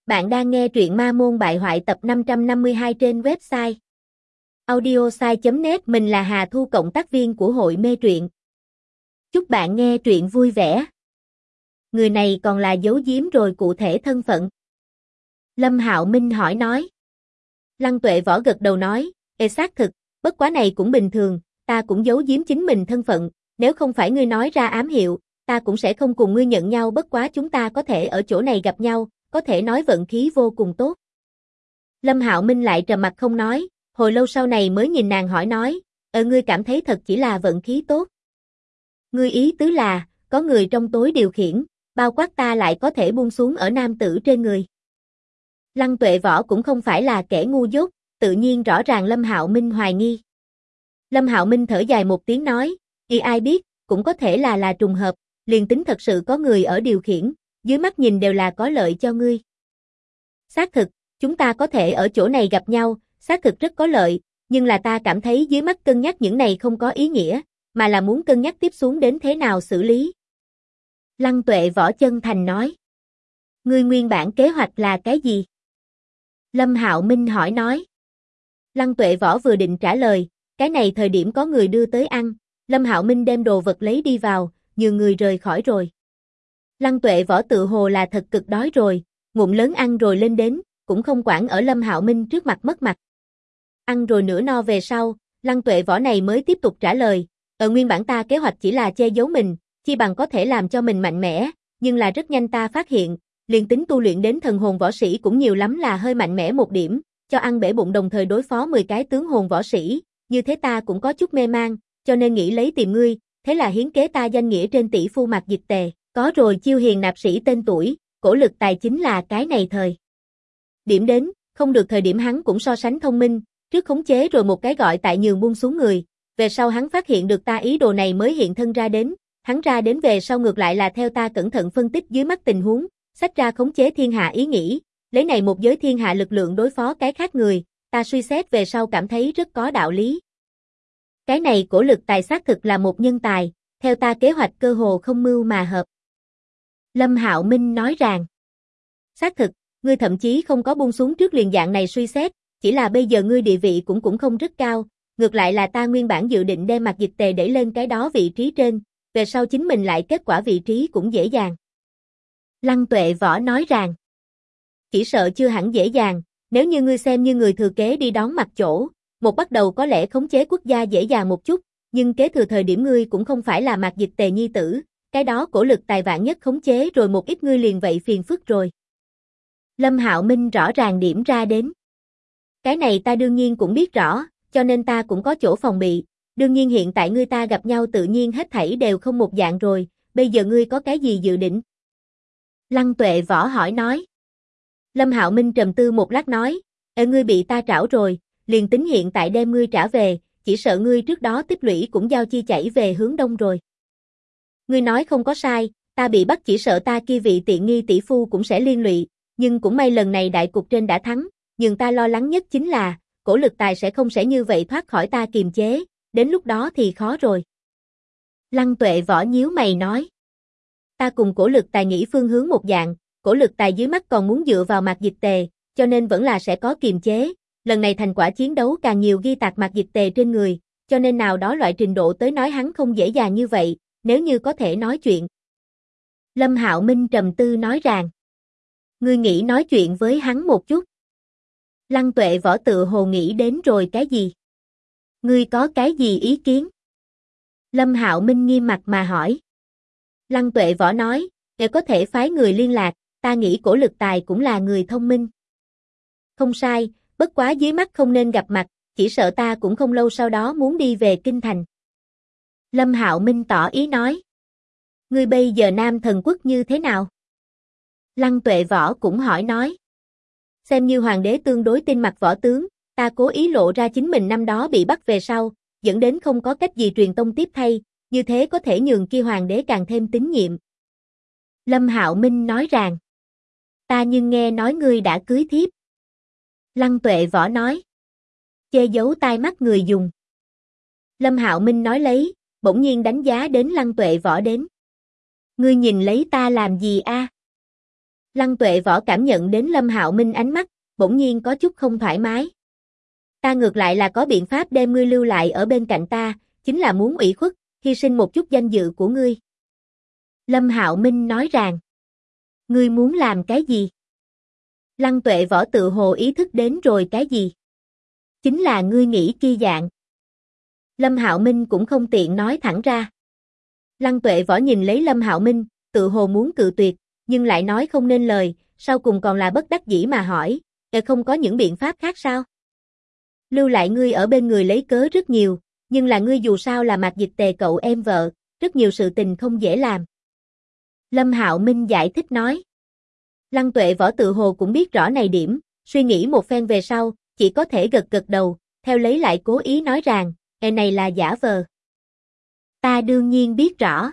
Bạn đang nghe truyện Ma Môn Bại Hoại tập 552 trên website audiosai.net. Mình là Hà Thu, cộng tác viên của hội mê truyện. Chúc bạn nghe truyện vui vẻ. Người này còn là giấu giếm rồi cụ thể thân phận? Lâm Hạo Minh hỏi nói. Lăng Tuệ Võ gật đầu nói, xác thực, bất quá này cũng bình thường, ta cũng giấu giếm chính mình thân phận, nếu không phải ngươi nói ra ám hiệu, ta cũng sẽ không cùng ngươi nhận nhau, bất quá chúng ta có thể ở chỗ này gặp nhau, có thể nói vận khí vô cùng tốt. Lâm Hạo Minh lại trầm mặt không nói, hồi lâu sau này mới nhìn nàng hỏi nói, ngươi cảm thấy thật chỉ là vận khí tốt? Ngươi ý tứ là, có người trong tối điều khiển, bao quát ta lại có thể buông xuống ở nam tử trên người. Lăng Tuệ Võ cũng không phải là kẻ ngu dốt, tự nhiên rõ ràng Lâm Hạo Minh hoài nghi. Lâm Hạo Minh thở dài một tiếng nói, ai biết, cũng có thể là trùng hợp, liền tính thật sự có người ở điều khiển, dưới mắt nhìn đều là có lợi cho ngươi. Xác thực, chúng ta có thể ở chỗ này gặp nhau, xác thực rất có lợi, nhưng là ta cảm thấy dưới mắt cân nhắc những này không có ý nghĩa, mà là muốn cân nhắc tiếp xuống đến thế nào xử lý. Lăng Tuệ Võ chân thành nói. Ngươi nguyên bản kế hoạch là cái gì? Lâm Hạo Minh hỏi nói. Lăng Tuệ Võ vừa định trả lời, cái này thời điểm có người đưa tới ăn, Lâm Hạo Minh đem đồ vật lấy đi vào, nhường người rời khỏi rồi. Lăng Tuệ Võ tự hồ là thật cực đói rồi, ngụm lớn ăn rồi lên đến, cũng không quản ở Lâm Hạo Minh trước mặt mất mặt. Ăn rồi nửa no về sau, Lăng Tuệ Võ này mới tiếp tục trả lời, nguyên bản ta kế hoạch chỉ là che giấu mình, chi bằng có thể làm cho mình mạnh mẽ, nhưng là rất nhanh ta phát hiện, liền tính tu luyện đến thần hồn võ sĩ cũng nhiều lắm là hơi mạnh mẽ một điểm, cho ăn bể bụng đồng thời đối phó 10 cái tướng hồn võ sĩ, như thế ta cũng có chút mê mang, cho nên nghĩ lấy tìm ngươi, thế là hiến kế ta danh nghĩa trên tỷ phu Mạc Dịch Tề, có rồi chiêu hiền nạp sĩ tên tuổi, cổ lực tài chính là cái này thời. Điểm đến, không được thời điểm hắn cũng so sánh thông minh, trước khống chế rồi một cái gọi tại nhường buông xuống người, về sau hắn phát hiện được ta ý đồ này mới hiện thân ra đến, hắn ra đến về sau ngược lại là theo ta cẩn thận phân tích dưới mắt tình huống, xách ra khống chế thiên hạ ý nghĩ, lấy này một giới thiên hạ lực lượng đối phó cái khác người, ta suy xét về sau cảm thấy rất có đạo lý. Cái này cổ lực tài xác thực là một nhân tài, theo ta kế hoạch cơ hồ không mưu mà hợp. Lâm Hạo Minh nói rằng, xác thực, ngươi thậm chí không có buông xuống trước liền dạng này suy xét, chỉ là bây giờ ngươi địa vị cũng không rất cao, ngược lại là ta nguyên bản dự định đem Mạc Dịch Tề đẩy lên cái đó vị trí trên, về sau chính mình lại kết quả vị trí cũng dễ dàng. Lăng Tuệ Võ nói rằng, chỉ sợ chưa hẳn dễ dàng, nếu như ngươi xem như người thừa kế đi đón mặt chỗ, một bắt đầu có lẽ khống chế quốc gia dễ dàng một chút, nhưng kế thừa thời điểm ngươi cũng không phải là Mạc Dịch Tề nhi tử, cái đó cổ lực tài vạn nhất khống chế rồi một ít ngươi liền vậy phiền phức rồi. Lâm Hạo Minh rõ ràng điểm ra đến. Cái này ta đương nhiên cũng biết rõ, cho nên ta cũng có chỗ phòng bị, đương nhiên hiện tại ngươi ta gặp nhau tự nhiên hết thảy đều không một dạng rồi, bây giờ ngươi có cái gì dự định? Lăng Tuệ Võ hỏi nói. Lâm Hạo Minh trầm tư một lát nói, ngươi bị ta trảo rồi, liền tính hiện tại đem ngươi trả về, chỉ sợ ngươi trước đó tích lũy cũng giao chi chảy về hướng đông rồi. Ngươi nói không có sai, ta bị bắt chỉ sợ ta kia vị tiện nghi tỷ phu cũng sẽ liên lụy, nhưng cũng may lần này đại cục trên đã thắng, nhưng ta lo lắng nhất chính là, cổ lực tài sẽ không như vậy thoát khỏi ta kiềm chế, đến lúc đó thì khó rồi. Lăng Tuệ Võ nhíu mày nói, ta cùng cổ lực tài nghĩ phương hướng một dạng, cổ lực tài dưới mắt còn muốn dựa vào Mạc Dịch Tề, cho nên vẫn là sẽ có kiềm chế, lần này thành quả chiến đấu càng nhiều ghi tạc Mạc Dịch Tề trên người, cho nên nào đó loại trình độ tới nói hắn không dễ dàng như vậy, nếu như có thể nói chuyện. Lâm Hạo Minh trầm tư nói rằng, ngươi nghĩ nói chuyện với hắn một chút. Lăng Tuệ Võ tự hồ nghĩ đến rồi cái gì? Ngươi có cái gì ý kiến? Lâm Hạo Minh nghiêm mặt mà hỏi. Lăng Tuệ Võ nói, nếu có thể phái người liên lạc, ta nghĩ cổ lực tài cũng là người thông minh. Không sai, bất quá dưới mắt không nên gặp mặt, chỉ sợ ta cũng không lâu sau đó muốn đi về kinh thành. Lâm Hạo Minh tỏ ý nói. Ngươi bây giờ Nam Thần Quốc như thế nào? Lăng Tuệ Võ cũng hỏi nói. Xem như hoàng đế tương đối tin mặt võ tướng, ta cố ý lộ ra chính mình năm đó bị bắt về sau, dẫn đến không có cách gì truyền tông tiếp thay, như thế có thể nhường kia hoàng đế càng thêm tín nhiệm. Lâm Hạo Minh nói rằng, ta nhưng nghe nói ngươi đã cưới thiếp. Lăng Tuệ Võ nói, che giấu tai mắt người dùng. Lâm Hạo Minh nói lấy, bỗng nhiên đánh giá đến Lăng Tuệ Võ đến. Ngươi nhìn lấy ta làm gì a? Lăng Tuệ Võ cảm nhận đến Lâm Hạo Minh ánh mắt, bỗng nhiên có chút không thoải mái. Ta ngược lại là có biện pháp đem ngươi lưu lại ở bên cạnh ta, chính là muốn ủy khuất, hy sinh một chút danh dự của ngươi. Lâm Hạo Minh nói rằng, ngươi muốn làm cái gì? Lăng Tuệ Võ tự hồ ý thức đến rồi cái gì? Chính là ngươi nghĩ kia dạng. Lâm Hạo Minh cũng không tiện nói thẳng ra. Lăng Tuệ Võ nhìn lấy Lâm Hạo Minh, tự hồ muốn cự tuyệt, nhưng lại nói không nên lời, sau cùng còn là bất đắc dĩ mà hỏi, không có những biện pháp khác sao? Lưu lại ngươi ở bên người lấy cớ rất nhiều, nhưng là ngươi dù sao là Mạc Dịch Tề cậu em vợ, rất nhiều sự tình không dễ làm. Lâm Hạo Minh giải thích nói. Lăng Tuệ Võ tự hồ cũng biết rõ này điểm, suy nghĩ một phen về sau, chỉ có thể gật gật đầu, theo lấy lại cố ý nói rằng, này là giả vờ. Ta đương nhiên biết rõ.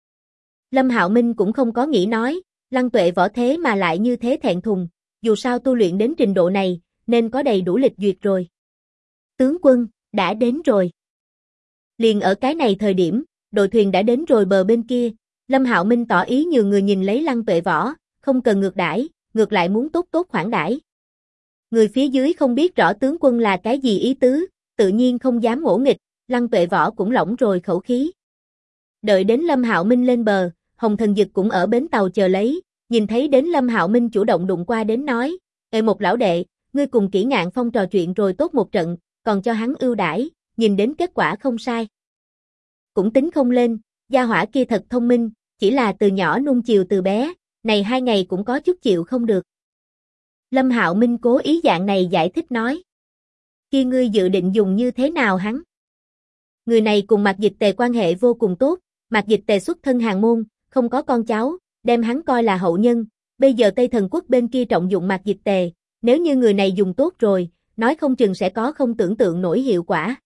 Lâm Hạo Minh cũng không có nghĩ nói, Lăng Tuệ Võ thế mà lại như thế thẹn thùng, dù sao tu luyện đến trình độ này, nên có đầy đủ lịch duyệt rồi. Tướng quân, đã đến rồi. Liền ở cái này thời điểm, đội thuyền đã đến rồi bờ bên kia, Lâm Hạo Minh tỏ ý nhiều người nhìn lấy Lăng Tuệ Võ, không cần ngược đãi, ngược lại muốn tốt tốt khoản đãi. Người phía dưới không biết rõ tướng quân là cái gì ý tứ, tự nhiên không dám ngỗ nghịch, Lăng Tuệ Võ cũng lỏng rồi khẩu khí. Đợi đến Lâm Hạo Minh lên bờ, Hồng Thần Dực cũng ở bến tàu chờ lấy, nhìn thấy đến Lâm Hạo Minh chủ động đụng qua đến nói, một lão đệ, ngươi cùng Kỷ Ngạn Phong trò chuyện rồi tốt một trận, còn cho hắn ưu đãi, nhìn đến kết quả không sai. Cũng tính không lên, gia hỏa kia thật thông minh, chỉ là từ nhỏ nuông chiều từ bé, này 2 ngày cũng có chút chịu không được. Lâm Hạo Minh cố ý dạng này giải thích nói. Kia ngươi dự định dùng như thế nào hắn? Người này cùng Mạc Dịch Tề quan hệ vô cùng tốt, Mạc Dịch Tề xuất thân hàn môn, không có con cháu, đem hắn coi là hậu nhân, bây giờ Tây Thần Quốc bên kia trọng dụng Mạc Dịch Tề, nếu như người này dùng tốt rồi, nói không chừng sẽ có không tưởng tượng nổi hiệu quả.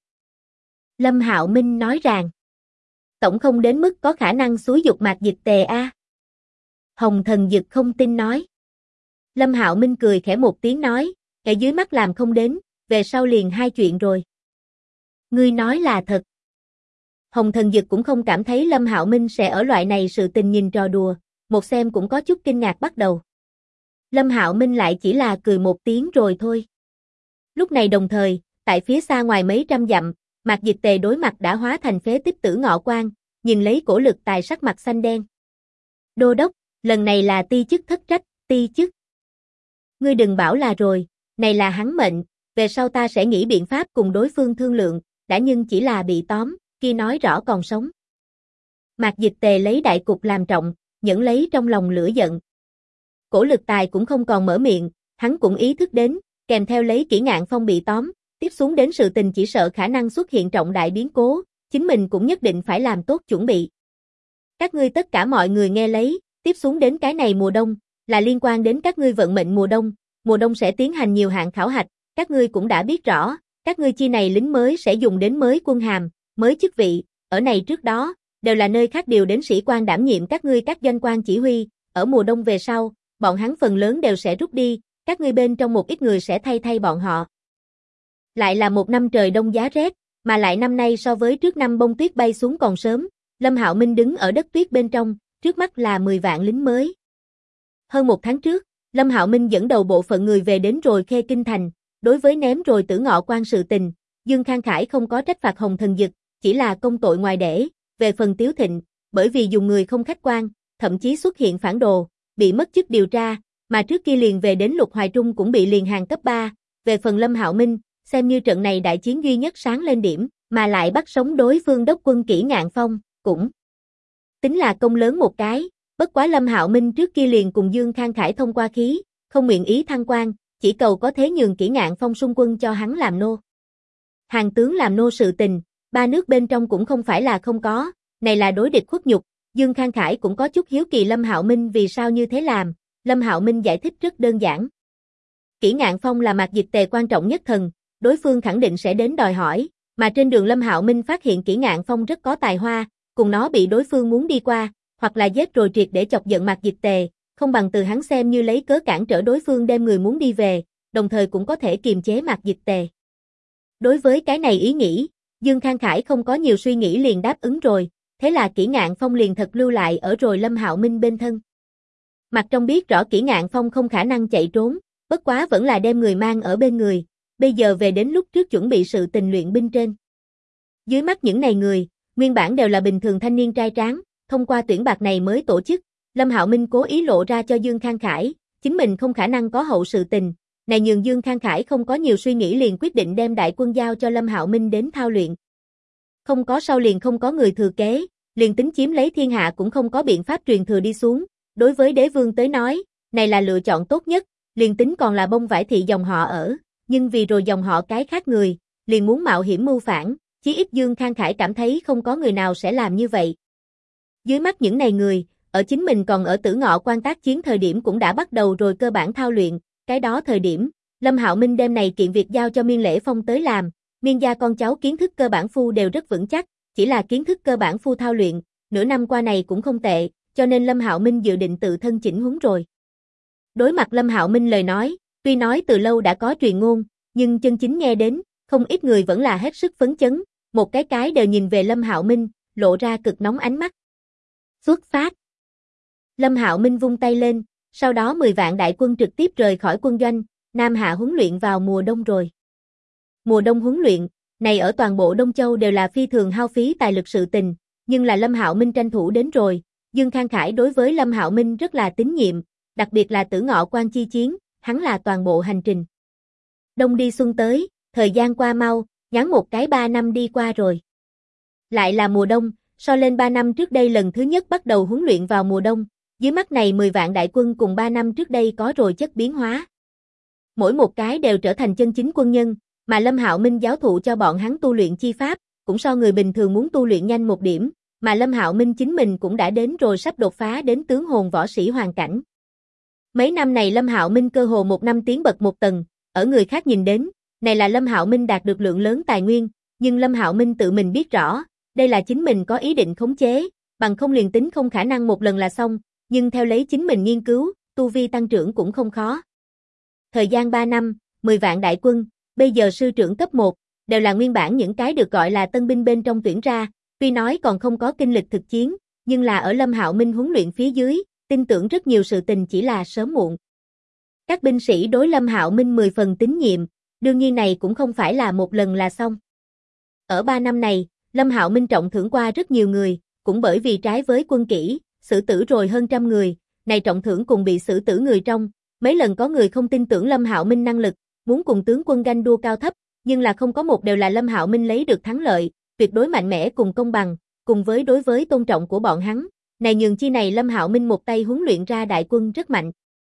Lâm Hạo Minh nói rằng, tổng không đến mức có khả năng xúi giục Mạc Dịch Tề a. Hồng Thần Dực không tin nói. Lâm Hạo Minh cười khẽ một tiếng nói, ở dưới mắt làm không đến, về sau liền 2 chuyện rồi. Ngươi nói là thật. Hồng Thần Dực cũng không cảm thấy Lâm Hạo Minh sẽ ở loại này sự tình nhìn trò đùa, một xem cũng có chút kinh ngạc bắt đầu. Lâm Hạo Minh lại chỉ là cười một tiếng rồi thôi. Lúc này đồng thời, tại phía xa ngoài mấy trăm dặm, Mạc Dịch Tề đối mặt đã hóa thành phế tích Tử Ngọ Quan, nhìn lấy Cổ Lực Tài sắc mặt xanh đen. Đô đốc, lần này là ti chức thất trách, ti chức. Ngươi đừng bảo là rồi, này là hắn mệnh, về sau ta sẽ nghĩ biện pháp cùng đối phương thương lượng, đã nhưng chỉ là bị tóm, kia nói rõ còn sống. Mạc Dịch Tề lấy đại cục làm trọng, nhẫn lấy trong lòng lửa giận. Cổ Lực Tài cũng không còn mở miệng, hắn cũng ý thức đến, kèm theo lấy Kỷ Ngạn Phong bị tóm, tiếp xuống đến sự tình chỉ sợ khả năng xuất hiện trọng đại biến cố, chính mình cũng nhất định phải làm tốt chuẩn bị. Các ngươi tất cả mọi người nghe lấy, tiếp xuống đến cái này mùa đông, là liên quan đến các ngươi vận mệnh mùa đông sẽ tiến hành nhiều hạng khảo hạch, các ngươi cũng đã biết rõ, các ngươi chi này lính mới sẽ dùng đến mới quân hàm, mới chức vị, ở này trước đó, đều là nơi khác điều đến sĩ quan đảm nhiệm các ngươi các doanh quan chỉ huy, ở mùa đông về sau, bọn hắn phần lớn đều sẽ rút đi, các ngươi bên trong một ít người sẽ thay bọn họ. Lại là một năm trời đông giá rét, mà lại năm nay so với trước năm bông tuyết bay xuống còn sớm, Lâm Hạo Minh đứng ở đất tuyết bên trong, trước mắt là 10 vạn lính mới. Hơn 1 tháng trước, Lâm Hạo Minh dẫn đầu bộ phận người về đến rồi Khê Kinh Thành, đối với ném rồi Tử Ngọ Quan sự tình, Dương Khang Khải không có trách phạt Hồng Thần Dực, chỉ là công tội ngoài để, về phần Tiếu Thịnh, bởi vì dùng người không khách quan, thậm chí xuất hiện phản đồ, bị mất chức điều tra, mà trước kia liền về đến Lục Hoài Trung cũng bị liền hàng cấp 3, về phần Lâm Hạo Minh, xem như trận này đại chiến duy nhất sáng lên điểm, mà lại bắt sống đối phương đốc quân Kỷ Ngạn Phong, cũng tính là công lớn một cái, bất quá Lâm Hạo Minh trước kia liền cùng Dương Khang Khải thông qua khí, không nguyện ý thăng quan, chỉ cầu có thế nhường Kỷ Ngạn Phong xung quân cho hắn làm nô. Hàng tướng làm nô sự tình, 3 nước bên trong cũng không phải là không có, này là đối địch khuất nhục, Dương Khang Khải cũng có chút hiếu kỳ Lâm Hạo Minh vì sao như thế làm, Lâm Hạo Minh giải thích rất đơn giản. Kỷ Ngạn Phong là Mạc Dịch Tề quan trọng nhất thần, đối phương khẳng định sẽ đến đòi hỏi, mà trên đường Lâm Hạo Minh phát hiện Kỷ Ngạn Phong rất có tài hoa, cùng nó bị đối phương muốn đi qua, hoặc là giết rồi triệt để chọc giận Mạc Dịch Tề, không bằng từ hắn xem như lấy cớ cản trở đối phương đem người muốn đi về, đồng thời cũng có thể kiềm chế Mạc Dịch Tề. Đối với cái này ý nghĩ, Dương Khang Khải không có nhiều suy nghĩ liền đáp ứng rồi, thế là Kỷ Ngạn Phong liền thật lưu lại ở rồi Lâm Hạo Minh bên thân. Mặt trong biết rõ Kỷ Ngạn Phong không khả năng chạy trốn, bất quá vẫn là đem người mang ở bên người, bây giờ về đến lúc trước chuẩn bị sự tình luyện binh trên. Dưới mắt những này người, nguyên bản đều là bình thường thanh niên trai tráng, thông qua tuyển bạt này mới tổ chức, Lâm Hạo Minh cố ý lộ ra cho Dương Khang Khải, chính mình không khả năng có hậu sự tình, này nhường Dương Khang Khải không có nhiều suy nghĩ liền quyết định đem đại quân giao cho Lâm Hạo Minh đến thao luyện. Không có sau liền không có người thừa kế, liền tính chiếm lấy thiên hạ cũng không có biện pháp truyền thừa đi xuống, đối với đế vương tới nói, này là lựa chọn tốt nhất, liền tính còn là bông vải thị dòng họ ở, nhưng vì rồi dòng họ cái khác người, liền muốn mạo hiểm mưu phản, chí ít Dương Khang Khải cảm thấy không có người nào sẽ làm như vậy. Dưới mắt những này người, ở chính mình còn ở Tử Ngọ Quan tác chiến thời điểm cũng đã bắt đầu rồi cơ bản thao luyện, cái đó thời điểm, Lâm Hạo Minh đem này kiện việc giao cho Miên Lễ Phong tới làm, Miên gia con cháu kiến thức cơ bản phu đều rất vững chắc, chỉ là kiến thức cơ bản phu thao luyện, nửa năm qua này cũng không tệ, cho nên Lâm Hạo Minh dự định tự thân chỉnh huấn rồi. Đối mặt Lâm Hạo Minh lời nói, tuy nói từ lâu đã có truyền ngôn, nhưng chân chính nghe đến, không ít người vẫn là hết sức phấn chấn, một cái đều nhìn về Lâm Hạo Minh, lộ ra cực nóng ánh mắt. Xuất phát. Lâm Hạo Minh vung tay lên, sau đó 10 vạn đại quân trực tiếp rời khỏi quân doanh, Nam Hạ huấn luyện vào mùa đông rồi. Mùa đông huấn luyện, này ở toàn bộ Đông Châu đều là phi thường hao phí tài lực sự tình, nhưng là Lâm Hạo Minh tranh thủ đến rồi, Dương Khang Khải đối với Lâm Hạo Minh rất là tín nhiệm, đặc biệt là Tử Ngọ Quan chi chiến, hắn là toàn bộ hành trình. Đông đi xuân tới, thời gian qua mau, ngắn một cái 3 năm đi qua rồi. Lại là mùa đông, so lên 3 năm trước đây lần thứ nhất bắt đầu huấn luyện vào mùa đông, dưới mắt này 10 vạn đại quân cùng 3 năm trước đây có rồi chất biến hóa. Mỗi một cái đều trở thành chân chính quân nhân, mà Lâm Hạo Minh giáo thụ cho bọn hắn tu luyện chi pháp, cũng so người bình thường muốn tu luyện nhanh một điểm, mà Lâm Hạo Minh chính mình cũng đã đến rồi sắp đột phá đến tướng hồn võ sĩ hoàn cảnh. Mấy năm này Lâm Hạo Minh cơ hồ một năm tiến bậc một tầng, ở người khác nhìn đến, này là Lâm Hạo Minh đạt được lượng lớn tài nguyên, nhưng Lâm Hạo Minh tự mình biết rõ, đây là chính mình có ý định khống chế, bằng không liền tính không khả năng một lần là xong, nhưng theo lấy chính mình nghiên cứu, tu vi tăng trưởng cũng không khó. Thời gian 3 năm, 10 vạn đại quân, bây giờ sư trưởng cấp 1, đều là nguyên bản những cái được gọi là tân binh bên trong tuyển ra, tuy nói còn không có kinh lịch thực chiến, nhưng là ở Lâm Hạo Minh huấn luyện phía dưới, tin tưởng rất nhiều sự tình chỉ là sớm muộn. Các binh sĩ đối Lâm Hạo Minh 10 phần tín nhiệm, đương nhiên này cũng không phải là một lần là xong. Ở 3 năm này, Lâm Hạo Minh trọng thưởng qua rất nhiều người, cũng bởi vì trái với quân kỷ, xử tử rồi hơn trăm người, này trọng thưởng cùng bị xử tử người trong, mấy lần có người không tin tưởng Lâm Hạo Minh năng lực, muốn cùng tướng quân ganh đua cao thấp, nhưng là không có một đều là Lâm Hạo Minh lấy được thắng lợi, tuyệt đối mạnh mẽ cùng công bằng, cùng với đối với tôn trọng của bọn hắn, này nhường chi này Lâm Hạo Minh một tay huấn luyện ra đại quân rất mạnh.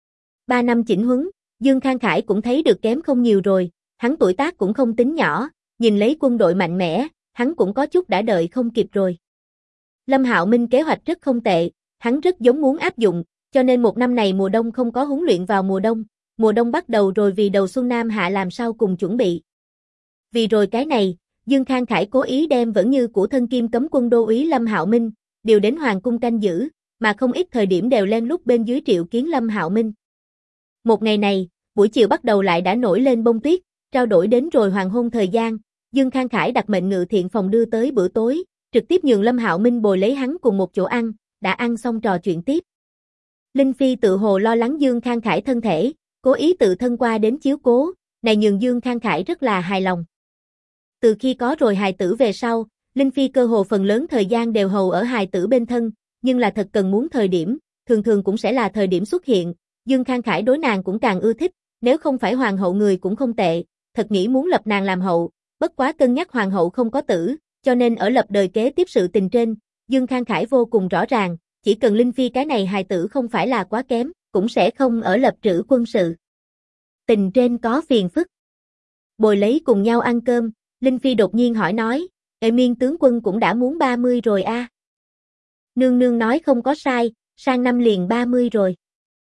3 năm chỉnh huấn, Dương Khang Khải cũng thấy được kém không nhiều rồi, hắn tuổi tác cũng không tính nhỏ, nhìn lấy quân đội mạnh mẽ, hắn cũng có chút đã đợi không kịp rồi. Lâm Hạo Minh kế hoạch rất không tệ, hắn rất giống muốn áp dụng, cho nên một năm này mùa đông không có huấn luyện vào mùa đông bắt đầu rồi vì đầu xuân Nam Hạ làm sao cùng chuẩn bị. Vì rồi cái này, Dương Khang Khải cố ý đem vẫn như của thân kim cấm quân đô úy Lâm Hạo Minh, điều đến hoàng cung canh giữ, mà không ít thời điểm đều len lút bên dưới triệu kiến Lâm Hạo Minh. Một ngày này, buổi chiều bắt đầu lại đã nổi lên bông tuyết, trao đổi đến rồi hoàng hôn thời gian, Dương Khang Khải đặt mệnh ngự thiện phòng đưa tới bữa tối, trực tiếp nhường Lâm Hạo Minh bồi lấy hắn cùng một chỗ ăn, đã ăn xong trò chuyện tiếp. Linh Phi tự hồ lo lắng Dương Khang Khải thân thể, cố ý tự thân qua đến chiếu cố, này nhường Dương Khang Khải rất là hài lòng. Từ khi có rồi hài tử về sau, Linh Phi cơ hồ phần lớn thời gian đều hầu ở hài tử bên thân, nhưng là thật cần muốn thời điểm, thường thường cũng sẽ là thời điểm xuất hiện, Dương Khang Khải đối nàng cũng càng ưa thích, nếu không phải hoàng hậu người cũng không tệ, thật nghĩ muốn lập nàng làm hậu, bất quá cân nhắc hoàng hậu không có tử, cho nên ở lập đời kế tiếp sự tình trên, Dương Khang Khải vô cùng rõ ràng, chỉ cần Linh Phi cái này hài tử không phải là quá kém, cũng sẽ không ở lập trữ quân sự. Tình trên có phiền phức. Bồi lấy cùng nhau ăn cơm, Linh Phi đột nhiên hỏi nói, Miên tướng quân cũng đã muốn 30 rồi a. Nương nương nói không có sai, sang năm liền 30 rồi.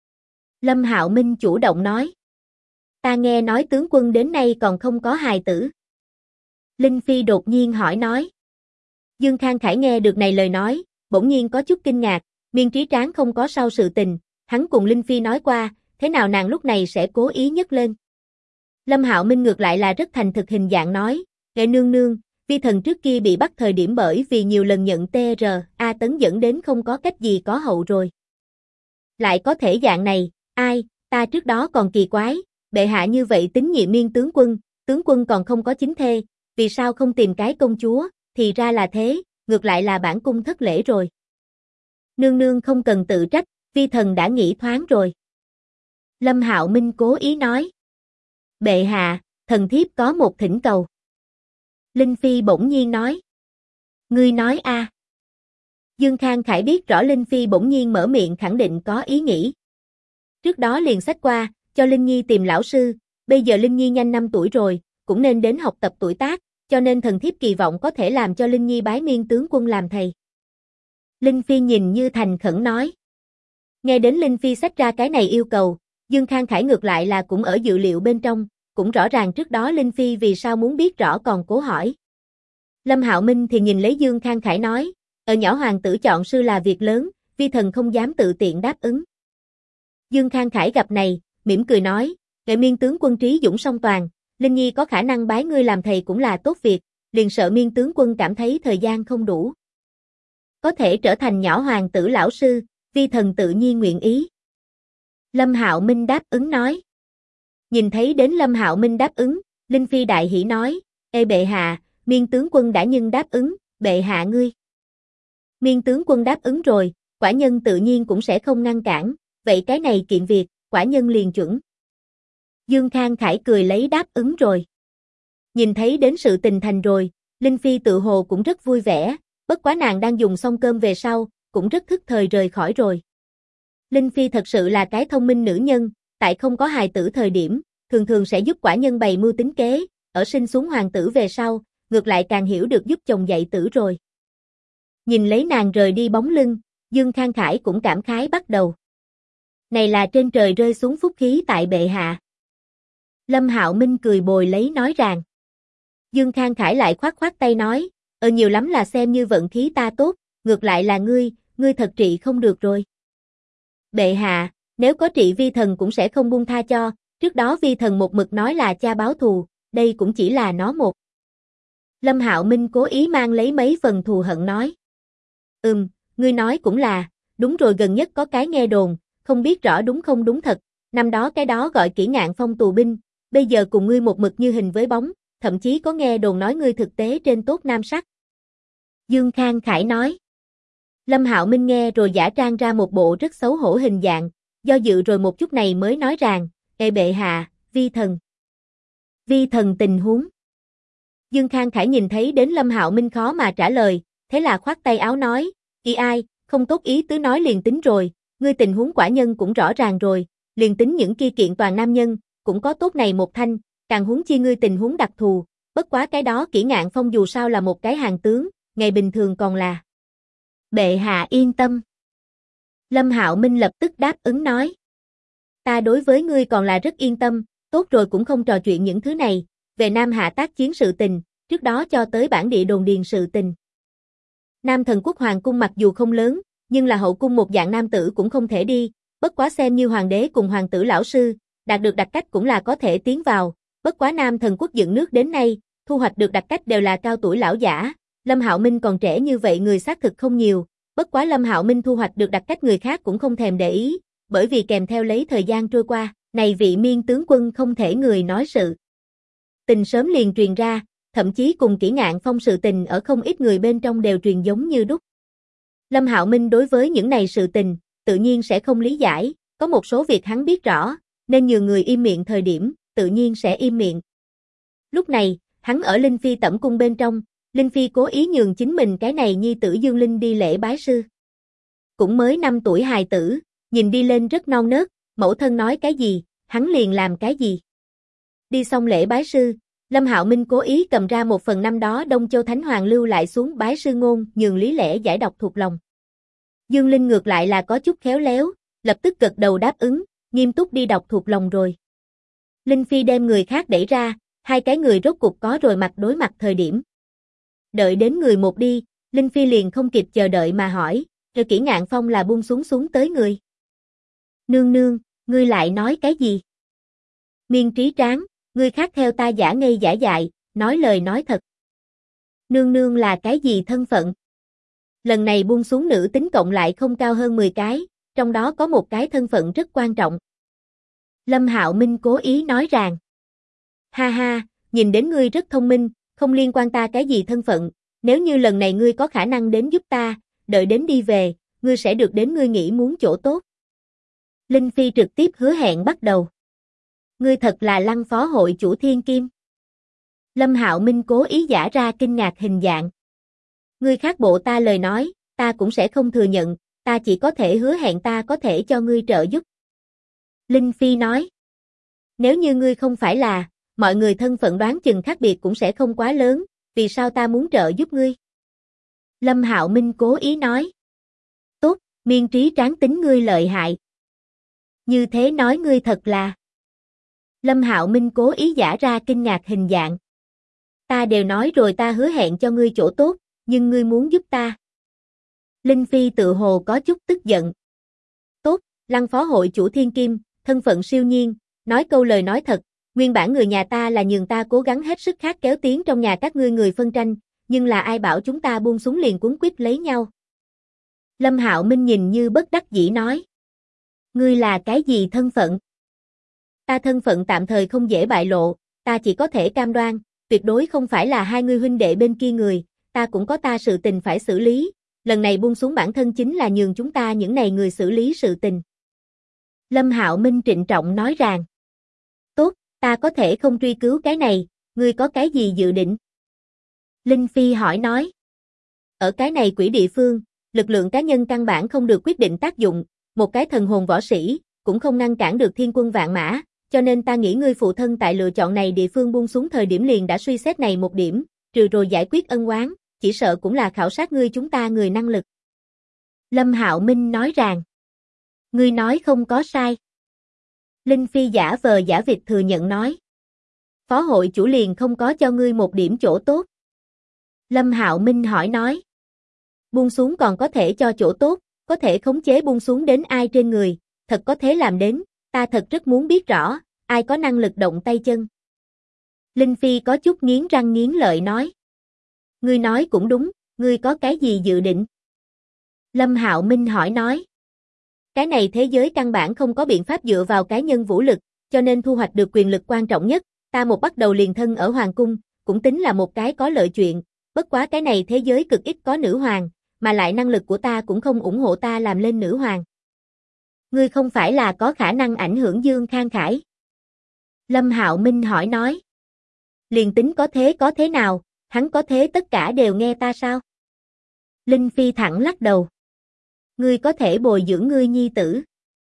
Lâm Hạo Minh chủ động nói. Ta nghe nói tướng quân đến nay còn không có hài tử. Linh Phi đột nhiên hỏi nói. Dương Khang Khải nghe được này lời nói, bỗng nhiên có chút kinh ngạc, Miên Trí Tráng không có sau sự tình, hắn cùng Linh Phi nói qua, thế nào nàng lúc này sẽ cố ý nhấc lên. Lâm Hạo Minh ngược lại là rất thành thực hình dạng nói, nương nương, vi thần trước kia bị bắt thời điểm bởi vì nhiều lần nhận TRA tấn dẫn đến không có cách gì có hậu rồi. Lại có thể dạng này, ai, ta trước đó còn kỳ quái, bệ hạ như vậy tín nhiệm Miên tướng quân còn không có chính thê, vì sao không tìm cái công chúa, thì ra là thế, ngược lại là bản cung thất lễ rồi. Nương nương không cần tự trách, vi thần đã nghĩ thoáng rồi. Lâm Hạo Minh cố ý nói. Bệ hạ, thần thiếp có một thỉnh cầu. Linh Phi bỗng nhiên nói. Ngươi nói a? Dương Khang Khải biết rõ Linh Phi bỗng nhiên mở miệng khẳng định có ý nghĩ. Trước đó liền xách qua, cho Linh Nhi tìm lão sư, bây giờ Linh Nhi nhanh 5 tuổi rồi, cũng nên đến học tập tuổi tác, cho nên thần thiếp kỳ vọng có thể làm cho Linh Nhi bái Miên tướng quân làm thầy. Linh Phi nhìn như thành khẩn nói. Nghe đến Linh Phi xách ra cái này yêu cầu, Dương Khang Khải ngược lại là cũng ở dự liệu bên trong, cũng rõ ràng trước đó Linh Phi vì sao muốn biết rõ còn cố hỏi. Lâm Hạo Minh thì nhìn lấy Dương Khang Khải nói, ở nhỏ hoàng tử chọn sư là việc lớn, vi thần không dám tự tiện đáp ứng. Dương Khang Khải gặp này, mỉm cười nói, nghệ Miên tướng quân trí dũng song toàn, Linh Nhi có khả năng bái ngươi làm thầy cũng là tốt việc, liền sợ Miên tướng quân cảm thấy thời gian không đủ. Có thể trở thành nhỏ hoàng tử lão sư, vi thần tự nhiên nguyện ý. Lâm Hạo Minh đáp ứng nói. Nhìn thấy đến Lâm Hạo Minh đáp ứng, Linh Phi đại hỉ nói, ê bệ hạ, Miên tướng quân đã nhưng đáp ứng, bệ hạ ngươi. Miên tướng quân đáp ứng rồi, quả nhân tự nhiên cũng sẽ không ngăn cản, vậy cái này kiện việc, quả nhân liền chuẩn. Dương Khang Khải cười lấy đáp ứng rồi. Nhìn thấy đến sự tình thành rồi, Linh Phi tự hồ cũng rất vui vẻ, bất quá nàng đang dùng xong cơm về sau, cũng rất thức thời rời khỏi rồi. Linh Phi thật sự là cái thông minh nữ nhân, tại không có hài tử thời điểm, thường thường sẽ giúp quả nhân bày mưu tính kế, ở sinh xuống hoàng tử về sau, ngược lại càng hiểu được giúp chồng dạy tử rồi. Nhìn lấy nàng rời đi bóng lưng, Dương Khang Khải cũng cảm khái bắt đầu. Này là trên trời rơi xuống phúc khí tại bệ hạ. Lâm Hạo Minh cười bồi lấy nói rằng. Dương Khang Khải lại khoát khoát tay nói, nhiều lắm là xem như vận khí ta tốt, ngược lại là ngươi thật trị không được rồi. Bệ hạ, nếu có trị vi thần cũng sẽ không buông tha cho, trước đó vi thần một mực nói là cha báo thù, đây cũng chỉ là nó một. Lâm Hạo Minh cố ý mang lấy mấy phần thù hận nói. Ngươi nói cũng là, đúng rồi gần nhất có cái nghe đồn, không biết rõ đúng không đúng thật, năm đó cái đó gọi Kỷ Ngạn Phong tù binh, bây giờ cùng ngươi một mực như hình với bóng, thậm chí có nghe đồn nói ngươi thực tế trên tốt nam sắc. Dương Khang Khải nói. Lâm Hạo Minh nghe rồi giả trang ra một bộ rất xấu hổ hình dạng, do dự rồi một chút này mới nói rằng, ê bệ hạ, vi thần tình huống. Dương Khang Khải nhìn thấy đến Lâm Hạo Minh khó mà trả lời, thế là khoát tay áo nói, ý ai, không tốt ý tứ nói liền tính rồi, ngươi tình huống quả nhân cũng rõ ràng rồi, liền tính những kia kiện toàn nam nhân, cũng có tốt này một thanh, càng huống chi ngươi tình huống đặc thù, bất quá cái đó Kỷ Ngạn Phong dù sao là một cái hàng tướng, ngày bình thường còn là. Bệ hạ yên tâm. Lâm Hạo Minh lập tức đáp ứng nói. Ta đối với ngươi còn là rất yên tâm, tốt rồi cũng không trò chuyện những thứ này, về Nam Hạ tác chiến sự tình, trước đó cho tới bản địa đồn điền sự tình. Nam Thần Quốc Hoàng cung mặc dù không lớn, nhưng là hậu cung một dạng nam tử cũng không thể đi, bất quá xem như hoàng đế cùng hoàng tử lão sư, đạt được đặc cách cũng là có thể tiến vào, bất quá Nam Thần Quốc dựng nước đến nay, thu hoạch được đặc cách đều là cao tuổi lão giả, Lâm Hạo Minh còn trẻ như vậy người xác thực không nhiều, bất quá Lâm Hạo Minh thu hoạch được đặc cách người khác cũng không thèm để ý, bởi vì kèm theo lấy thời gian trôi qua, này vị Miên tướng quân không thể người nói sự. Tình sớm liền truyền ra, thậm chí cùng Kỷ Ngạn Phong sự tình ở không ít người bên trong đều truyền giống như đúc. Lâm Hạo Minh đối với những này sự tình, tự nhiên sẽ không lý giải, có một số việc hắn biết rõ, nên nhiều người im miệng thời điểm, tự nhiên sẽ im miệng. Lúc này, hắn ở Linh Phi tẩm cung bên trong, Linh Phi cố ý nhường chính mình cái này nhi tử Dương Linh đi lễ bái sư. Cũng mới 5 tuổi hài tử, nhìn đi lên rất non nớt, mẫu thân nói cái gì, hắn liền làm cái gì. Đi xong lễ bái sư, Lâm Hạo Minh cố ý cầm ra 1/5 năm đó Đông Châu Thánh Hoàng lưu lại xuống bái sư ngôn, nhường Lý Lẽ giải đọc thuộc lòng. Dương Linh ngược lại là có chút khéo léo, lập tức gật đầu đáp ứng, nghiêm túc đi đọc thuộc lòng rồi. Linh Phi đem người khác đẩy ra, hai cái người rốt cục có rồi mặt đối mặt thời điểm. Đợi đến người một đi, Linh Phi liền không kịp chờ đợi mà hỏi, Kỷ Ngạn Phong là buông xuống tới người. Nương nương, ngươi lại nói cái gì? Miên Trí Tráng, ngươi khác theo ta giả ngây giả dại, nói lời nói thật. Nương nương là cái gì thân phận? Lần này buông xuống nữ tính cộng lại không cao hơn 10 cái, trong đó có một cái thân phận rất quan trọng. Lâm Hạo Minh cố ý nói rằng, ha ha, nhìn đến ngươi rất thông minh, không liên quan ta cái gì thân phận, nếu như lần này ngươi có khả năng đến giúp ta, đợi đến đi về, ngươi sẽ được đến ngươi nghĩ muốn chỗ tốt. Linh Phi trực tiếp hứa hẹn bắt đầu. Ngươi thật là Lăng phó hội chủ Thiên Kim. Lâm Hạo Minh cố ý giả ra kinh ngạc hình dạng. Ngươi khác bộ ta lời nói, ta cũng sẽ không thừa nhận, ta chỉ có thể hứa hẹn ta có thể cho ngươi trợ giúp. Linh Phi nói. Nếu như ngươi không phải là, mọi người thân phận đoán chừng khác biệt cũng sẽ không quá lớn, vì sao ta muốn trợ giúp ngươi? Lâm Hạo Minh cố ý nói. Tốt, miên trí tráng tính ngươi lợi hại. Như thế nói ngươi thật là. Lâm Hạo Minh cố ý giả ra kinh ngạc hình dạng. Ta đều nói rồi ta hứa hẹn cho ngươi chỗ tốt, nhưng ngươi muốn giúp ta. Linh Phi tự hồ có chút tức giận. Tốt, Lăng phó hội chủ Thiên Kim, thân phận siêu nhiên, nói câu lời nói thật, nguyên bản người nhà ta là nhường ta cố gắng hết sức khác kéo tiếng trong nhà các ngươi người phân tranh, nhưng là ai bảo chúng ta buông súng liền cuống quýt lấy nhau. Lâm Hạo Minh nhìn như bất đắc dĩ nói. Ngươi là cái gì thân phận? Ta thân phận tạm thời không dễ bại lộ, ta chỉ có thể cam đoan, tuyệt đối không phải là hai ngươi huynh đệ bên kia người, ta cũng có ta sự tình phải xử lý, lần này buông xuống bản thân chính là nhường chúng ta những này người xử lý sự tình. Lâm Hạo Minh trịnh trọng nói rằng. Tốt, ta có thể không truy cứu cái này, ngươi có cái gì dự định? Linh Phi hỏi nói. Ở cái này quỷ địa phương, lực lượng cá nhân căn bản không được quyết định tác dụng, một cái thần hồn võ sĩ, cũng không ngăn cản được thiên quân vạn mã, cho nên ta nghĩ ngươi phụ thân tại lựa chọn này địa phương buông xuống thời điểm liền đã suy xét này một điểm, trừ rồi giải quyết ân oán, chỉ sợ cũng là khảo sát ngươi chúng ta người năng lực. Lâm Hạo Minh nói rằng. Ngươi nói không có sai. Linh Phi giả vờ giả vịt thừa nhận nói. Phó hội chủ liền không có cho ngươi một điểm chỗ tốt. Lâm Hạo Minh hỏi nói. Buông xuống còn có thể cho chỗ tốt, có thể khống chế buông xuống đến ai trên người, thật có thế làm đến, ta thật rất muốn biết rõ, ai có năng lực động tay chân. Linh Phi có chút nghiến răng nghiến lợi nói. Ngươi nói cũng đúng, ngươi có cái gì dự định? Lâm Hạo Minh hỏi nói. Cái này thế giới căn bản không có biện pháp dựa vào cá nhân vũ lực, cho nên thu hoạch được quyền lực quan trọng nhất, ta một bắt đầu liền thân ở hoàng cung, cũng tính là một cái có lợi chuyện, bất quá cái này thế giới cực ít có nữ hoàng, mà lại năng lực của ta cũng không ủng hộ ta làm lên nữ hoàng. Ngươi không phải là có khả năng ảnh hưởng Dương Khang Khải? Lâm Hạo Minh hỏi nói. Liền tính có thế nào, hắn có thế tất cả đều nghe ta sao? Linh Phi thẳng lắc đầu. Ngươi có thể bồi dưỡng ngươi nhi tử.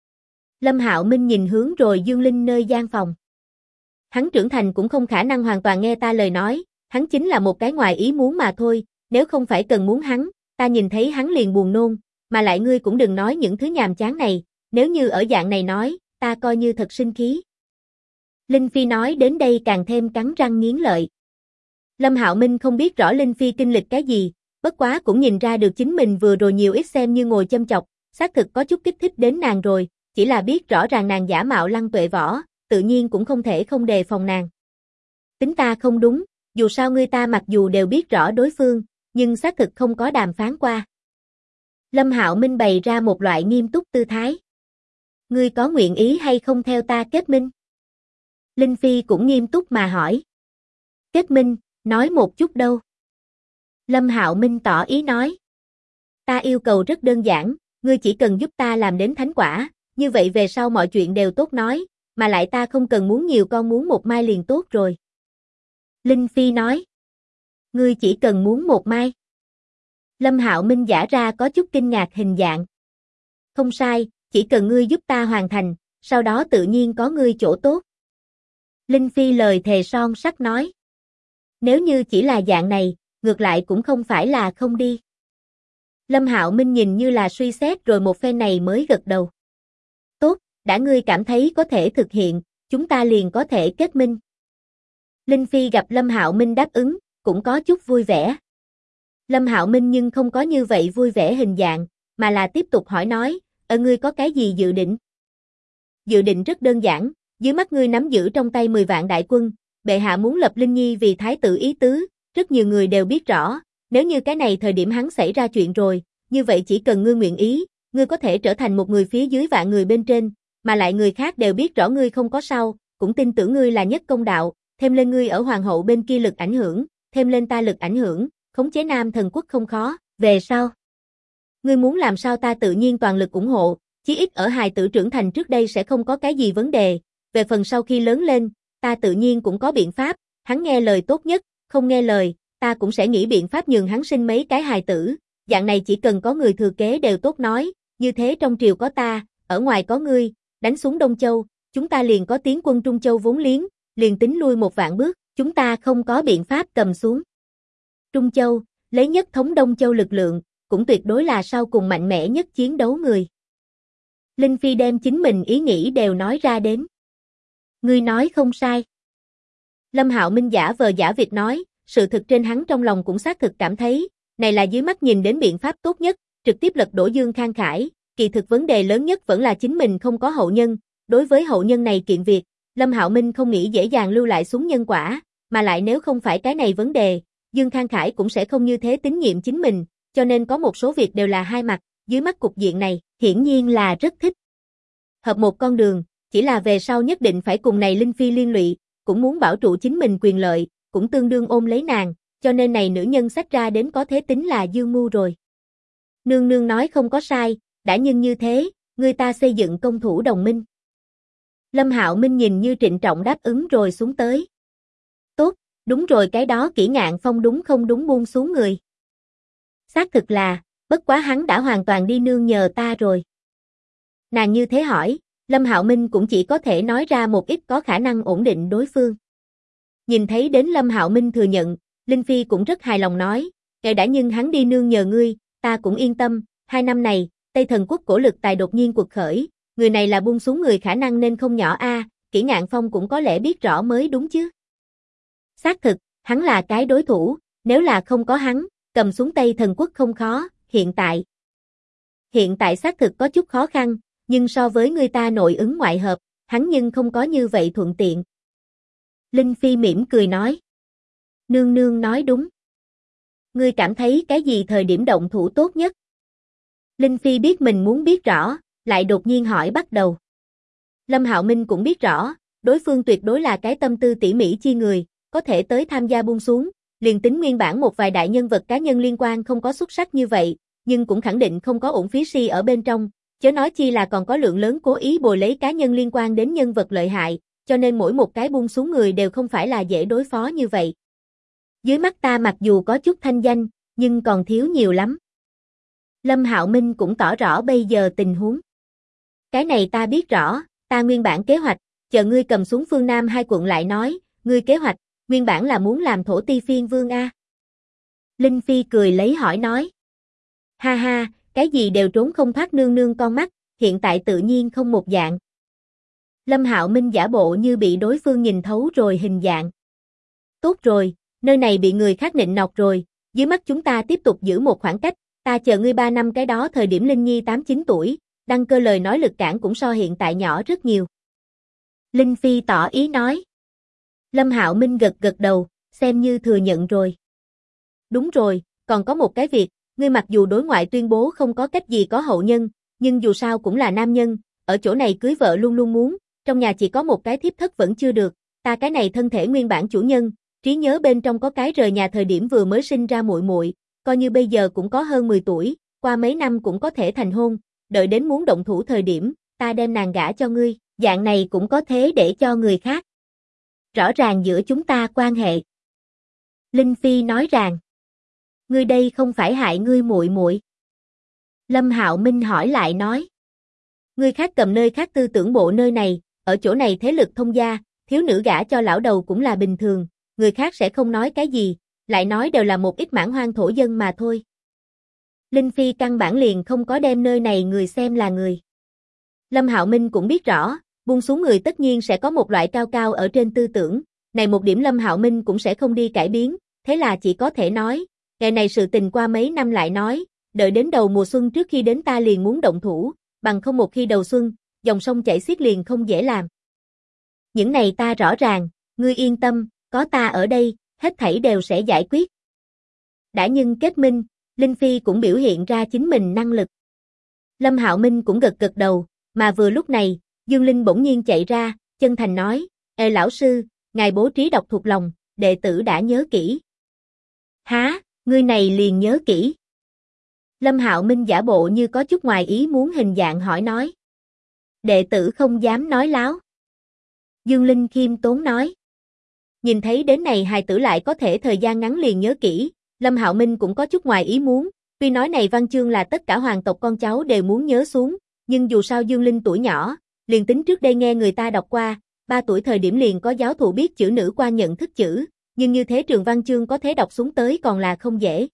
Lâm Hạo Minh nhìn hướng rồi Dương Linh nơi gian phòng. Hắn trưởng thành cũng không khả năng hoàn toàn nghe ta lời nói, hắn chính là một cái ngoài ý muốn mà thôi, nếu không phải cần muốn hắn, ta nhìn thấy hắn liền buồn nôn, mà lại ngươi cũng đừng nói những thứ nhàm chán này, nếu như ở dạng này nói, ta coi như thật sinh khí. Linh Phi nói đến đây càng thêm cắn răng nghiến lợi. Lâm Hạo Minh không biết rõ Linh Phi kinh lịch cái gì, bất quá cũng nhìn ra được chính mình vừa rồi nhiều ít xem như ngồi châm chọc, xác thực có chút kích thích đến nàng rồi, chỉ là biết rõ ràng nàng giả mạo Lăng Tuệ Võ, tự nhiên cũng không thể không đề phòng nàng. Tính ta không đúng, dù sao ngươi ta mặc dù đều biết rõ đối phương, nhưng xác thực không có đàm phán qua. Lâm Hạo Minh bày ra một loại nghiêm túc tư thái. Ngươi có nguyện ý hay không theo ta kết minh? Linh Phi cũng nghiêm túc mà hỏi. Kết minh, nói một chút đâu. Lâm Hạo Minh tỏ ý nói. Ta yêu cầu rất đơn giản, ngươi chỉ cần giúp ta làm đến thánh quả, như vậy về sau mọi chuyện đều tốt nói, mà lại ta không cần muốn nhiều con muốn một mai liền tốt rồi. Linh Phi nói. Ngươi chỉ cần muốn một mai. Lâm Hạo Minh giả ra có chút kinh ngạc hình dạng. Không sai, chỉ cần ngươi giúp ta hoàn thành, sau đó tự nhiên có ngươi chỗ tốt. Linh Phi lời thề son sắt nói. Nếu như chỉ là dạng này, ngược lại cũng không phải là không đi. Lâm Hạo Minh nhìn như là suy xét rồi một phen này mới gật đầu. Tốt, đã ngươi cảm thấy có thể thực hiện, chúng ta liền có thể kết minh. Linh Phi gặp Lâm Hạo Minh đáp ứng, cũng có chút vui vẻ. Lâm Hạo Minh nhưng không có như vậy vui vẻ hình dạng, mà là tiếp tục hỏi nói, ngươi có cái gì dự định? Dự định rất đơn giản, dưới mắt ngươi nắm giữ trong tay 10 vạn đại quân, bệ hạ muốn lập Linh Nhi vì thái tử ý tứ, rất nhiều người đều biết rõ, nếu như cái này thời điểm hắn xảy ra chuyện rồi, như vậy chỉ cần ngươi nguyện ý, ngươi có thể trở thành một người phía dưới vạn người bên trên, mà lại người khác đều biết rõ ngươi không có sao, cũng tin tưởng ngươi là nhất công đạo, thêm lên ngươi ở hoàng hậu bên kia lực ảnh hưởng, thêm lên ta lực ảnh hưởng, khống chế Nam Thần Quốc không khó, về sau. Ngươi muốn làm sao ta tự nhiên toàn lực ủng hộ, chí ít ở hài tử trưởng thành trước đây sẽ không có cái gì vấn đề, về phần sau khi lớn lên, ta tự nhiên cũng có biện pháp, hắn nghe lời tốt nhất, không nghe lời, ta cũng sẽ nghĩ biện pháp nhường hắn sinh mấy cái hài tử, dạng này chỉ cần có người thừa kế đều tốt nói, như thế trong triều có ta, ở ngoài có ngươi, đánh xuống Đông Châu, chúng ta liền có tiến quân Trung Châu vốn liếng, liền tính lui một vạn bước, chúng ta không có biện pháp cầm xuống Trung Châu, lấy nhất thống Đông Châu lực lượng, cũng tuyệt đối là sau cùng mạnh mẽ nhất chiến đấu người. Linh Phi đem chính mình ý nghĩ đều nói ra đến. Ngươi nói không sai. Lâm Hạo Minh giả vờ giả vịt nói, sự thực trên hắn trong lòng cũng xác thực cảm thấy, này là dưới mắt nhìn đến biện pháp tốt nhất, trực tiếp lật đổ Dương Khang Khải, kỳ thực vấn đề lớn nhất vẫn là chính mình không có hậu nhân, đối với hậu nhân này kiện việc, Lâm Hạo Minh không nghĩ dễ dàng lưu lại xuống nhân quả, mà lại nếu không phải cái này vấn đề, Dương Khang Khải cũng sẽ không như thế tín nhiệm chính mình, cho nên có một số việc đều là hai mặt, dưới mắt cục diện này, hiển nhiên là rất thích. Hợp một con đường, chỉ là về sau nhất định phải cùng này Linh Phi liên lụy, cũng muốn bảo trụ chính mình quyền lợi, cũng tương đương ôm lấy nàng, cho nên này nữ nhân sách ra đến có thế tính là dương mưu rồi. Nương nương nói không có sai, đã nhưng như thế, người ta xây dựng công thủ đồng minh. Lâm Hạo Minh nhìn như trịnh trọng đáp ứng rồi xuống tới. Tốt, đúng rồi cái đó Kỷ Ngạn Phong đúng không đúng buông xuống người. Xác thực là, bất quá hắn đã hoàn toàn đi nương nhờ ta rồi. Nàng như thế hỏi, Lâm Hạo Minh cũng chỉ có thể nói ra một ít có khả năng ổn định đối phương. Nhìn thấy đến Lâm Hạo Minh thừa nhận, Linh Phi cũng rất hài lòng nói, kể đã nhưng hắn đi nương nhờ ngươi, ta cũng yên tâm, 2 năm này, Tây Thần Quốc cổ lực tài đột nhiên cuộc khởi, người này là buông xuống người khả năng nên không nhỏ a, Kỷ Ngạn Phong cũng có lẽ biết rõ mới đúng chứ. Xác thực, hắn là cái đối thủ, nếu là không có hắn, cầm xuống Tây Thần Quốc không khó, hiện tại xác thực có chút khó khăn, nhưng so với người ta nội ứng ngoại hợp, hắn nhưng không có như vậy thuận tiện. Linh Phi mỉm cười nói. Nương nương nói đúng. Ngươi cảm thấy cái gì thời điểm động thủ tốt nhất? Linh Phi biết mình muốn biết rõ, lại đột nhiên hỏi bắt đầu. Lâm Hạo Minh cũng biết rõ, đối phương tuyệt đối là cái tâm tư tỉ mỉ chi người, có thể tới tham gia buông xuống, liền tính nguyên bản một vài đại nhân vật cá nhân liên quan không có xuất sắc như vậy, nhưng cũng khẳng định không có uổng phí si ở bên trong, chớ nói chi là còn có lượng lớn cố ý bồi lấy cá nhân liên quan đến nhân vật lợi hại, cho nên mỗi một cái buông xuống người đều không phải là dễ đối phó như vậy. Dưới mắt ta mặc dù có chút thanh danh, nhưng còn thiếu nhiều lắm. Lâm Hạo Minh cũng tỏ rõ bây giờ tình huống. Cái này ta biết rõ, ta nguyên bản kế hoạch, chờ ngươi cầm xuống phương Nam 2 quận lại nói, ngươi kế hoạch, nguyên bản là muốn làm thổ ti phiên vương a. Linh Phi cười lấy hỏi nói. Ha ha, cái gì đều trốn không thoát nương nương con mắt, hiện tại tự nhiên không một dạng. Lâm Hạo Minh giả bộ như bị đối phương nhìn thấu rồi hình dạng. Tốt rồi, nơi này bị người khác nịnh nọt rồi, dưới mắt chúng ta tiếp tục giữ một khoảng cách, ta chờ ngươi 3 năm cái đó thời điểm Linh Nhi 8-9 tuổi, đăng cơ lời nói lực cản cũng so hiện tại nhỏ rất nhiều. Linh Phi tỏ ý nói. Lâm Hạo Minh gật gật đầu, xem như thừa nhận rồi. Đúng rồi, còn có một cái việc, ngươi mặc dù đối ngoại tuyên bố không có cách gì có hậu nhân, nhưng dù sao cũng là nam nhân, ở chỗ này cưới vợ luôn luôn muốn, trong nhà chỉ có một cái thiếp thất vẫn chưa được, ta cái này thân thể nguyên bản chủ nhân, trí nhớ bên trong có cái rời nhà thời điểm vừa mới sinh ra muội muội, coi như bây giờ cũng có hơn 10 tuổi, qua mấy năm cũng có thể thành hôn, đợi đến muốn động thủ thời điểm, ta đem nàng gả cho ngươi, dạng này cũng có thế để cho người khác. Rõ ràng giữa chúng ta quan hệ. Linh Phi nói rằng, ngươi đây không phải hại ngươi muội muội. Lâm Hạo Minh hỏi lại nói, ngươi khác cầm nơi khác tư tưởng bộ nơi này, ở chỗ này thế lực thông gia, thiếu nữ gả cho lão đầu cũng là bình thường, người khác sẽ không nói cái gì, lại nói đều là một ít mãn hoang thổ dân mà thôi. Linh Phi căn bản liền không có đem nơi này người xem là người. Lâm Hạo Minh cũng biết rõ, buông xuống người tất nhiên sẽ có một loại cao cao ở trên tư tưởng, này một điểm Lâm Hạo Minh cũng sẽ không đi cải biến, thế là chỉ có thể nói, ngày này sự tình qua mấy năm lại nói, đợi đến đầu mùa xuân trước khi đến ta liền muốn động thủ, bằng không một khi đầu xuân, dòng sông chảy xiết liền không dễ làm. Những này ta rõ ràng, ngươi yên tâm, có ta ở đây, hết thảy đều sẽ giải quyết. Đã nhưng kết minh, Linh Phi cũng biểu hiện ra chính mình năng lực. Lâm Hạo Minh cũng gật gật đầu, mà vừa lúc này, Dương Linh bỗng nhiên chạy ra, chân thành nói, Ê lão sư, ngài bố trí đọc thuộc lòng, đệ tử đã nhớ kỹ. Há, ngươi này liền nhớ kỹ. Lâm Hạo Minh giả bộ như có chút ngoài ý muốn hình dạng hỏi nói. Đệ tử không dám nói láo. Dương Linh khiêm tốn nói. Nhìn thấy đến này hài tử lại có thể thời gian ngắn liền nhớ kỹ, Lâm Hạo Minh cũng có chút ngoài ý muốn, tuy nói này văn chương là tất cả hoàng tộc con cháu đều muốn nhớ xuống, nhưng dù sao Dương Linh tuổi nhỏ, liền tính trước đây nghe người ta đọc qua, 3 tuổi thời điểm liền có giáo thụ biết chữ nữ qua nhận thức chữ, nhưng như thế trường văn chương có thể đọc xuống tới còn là không dễ.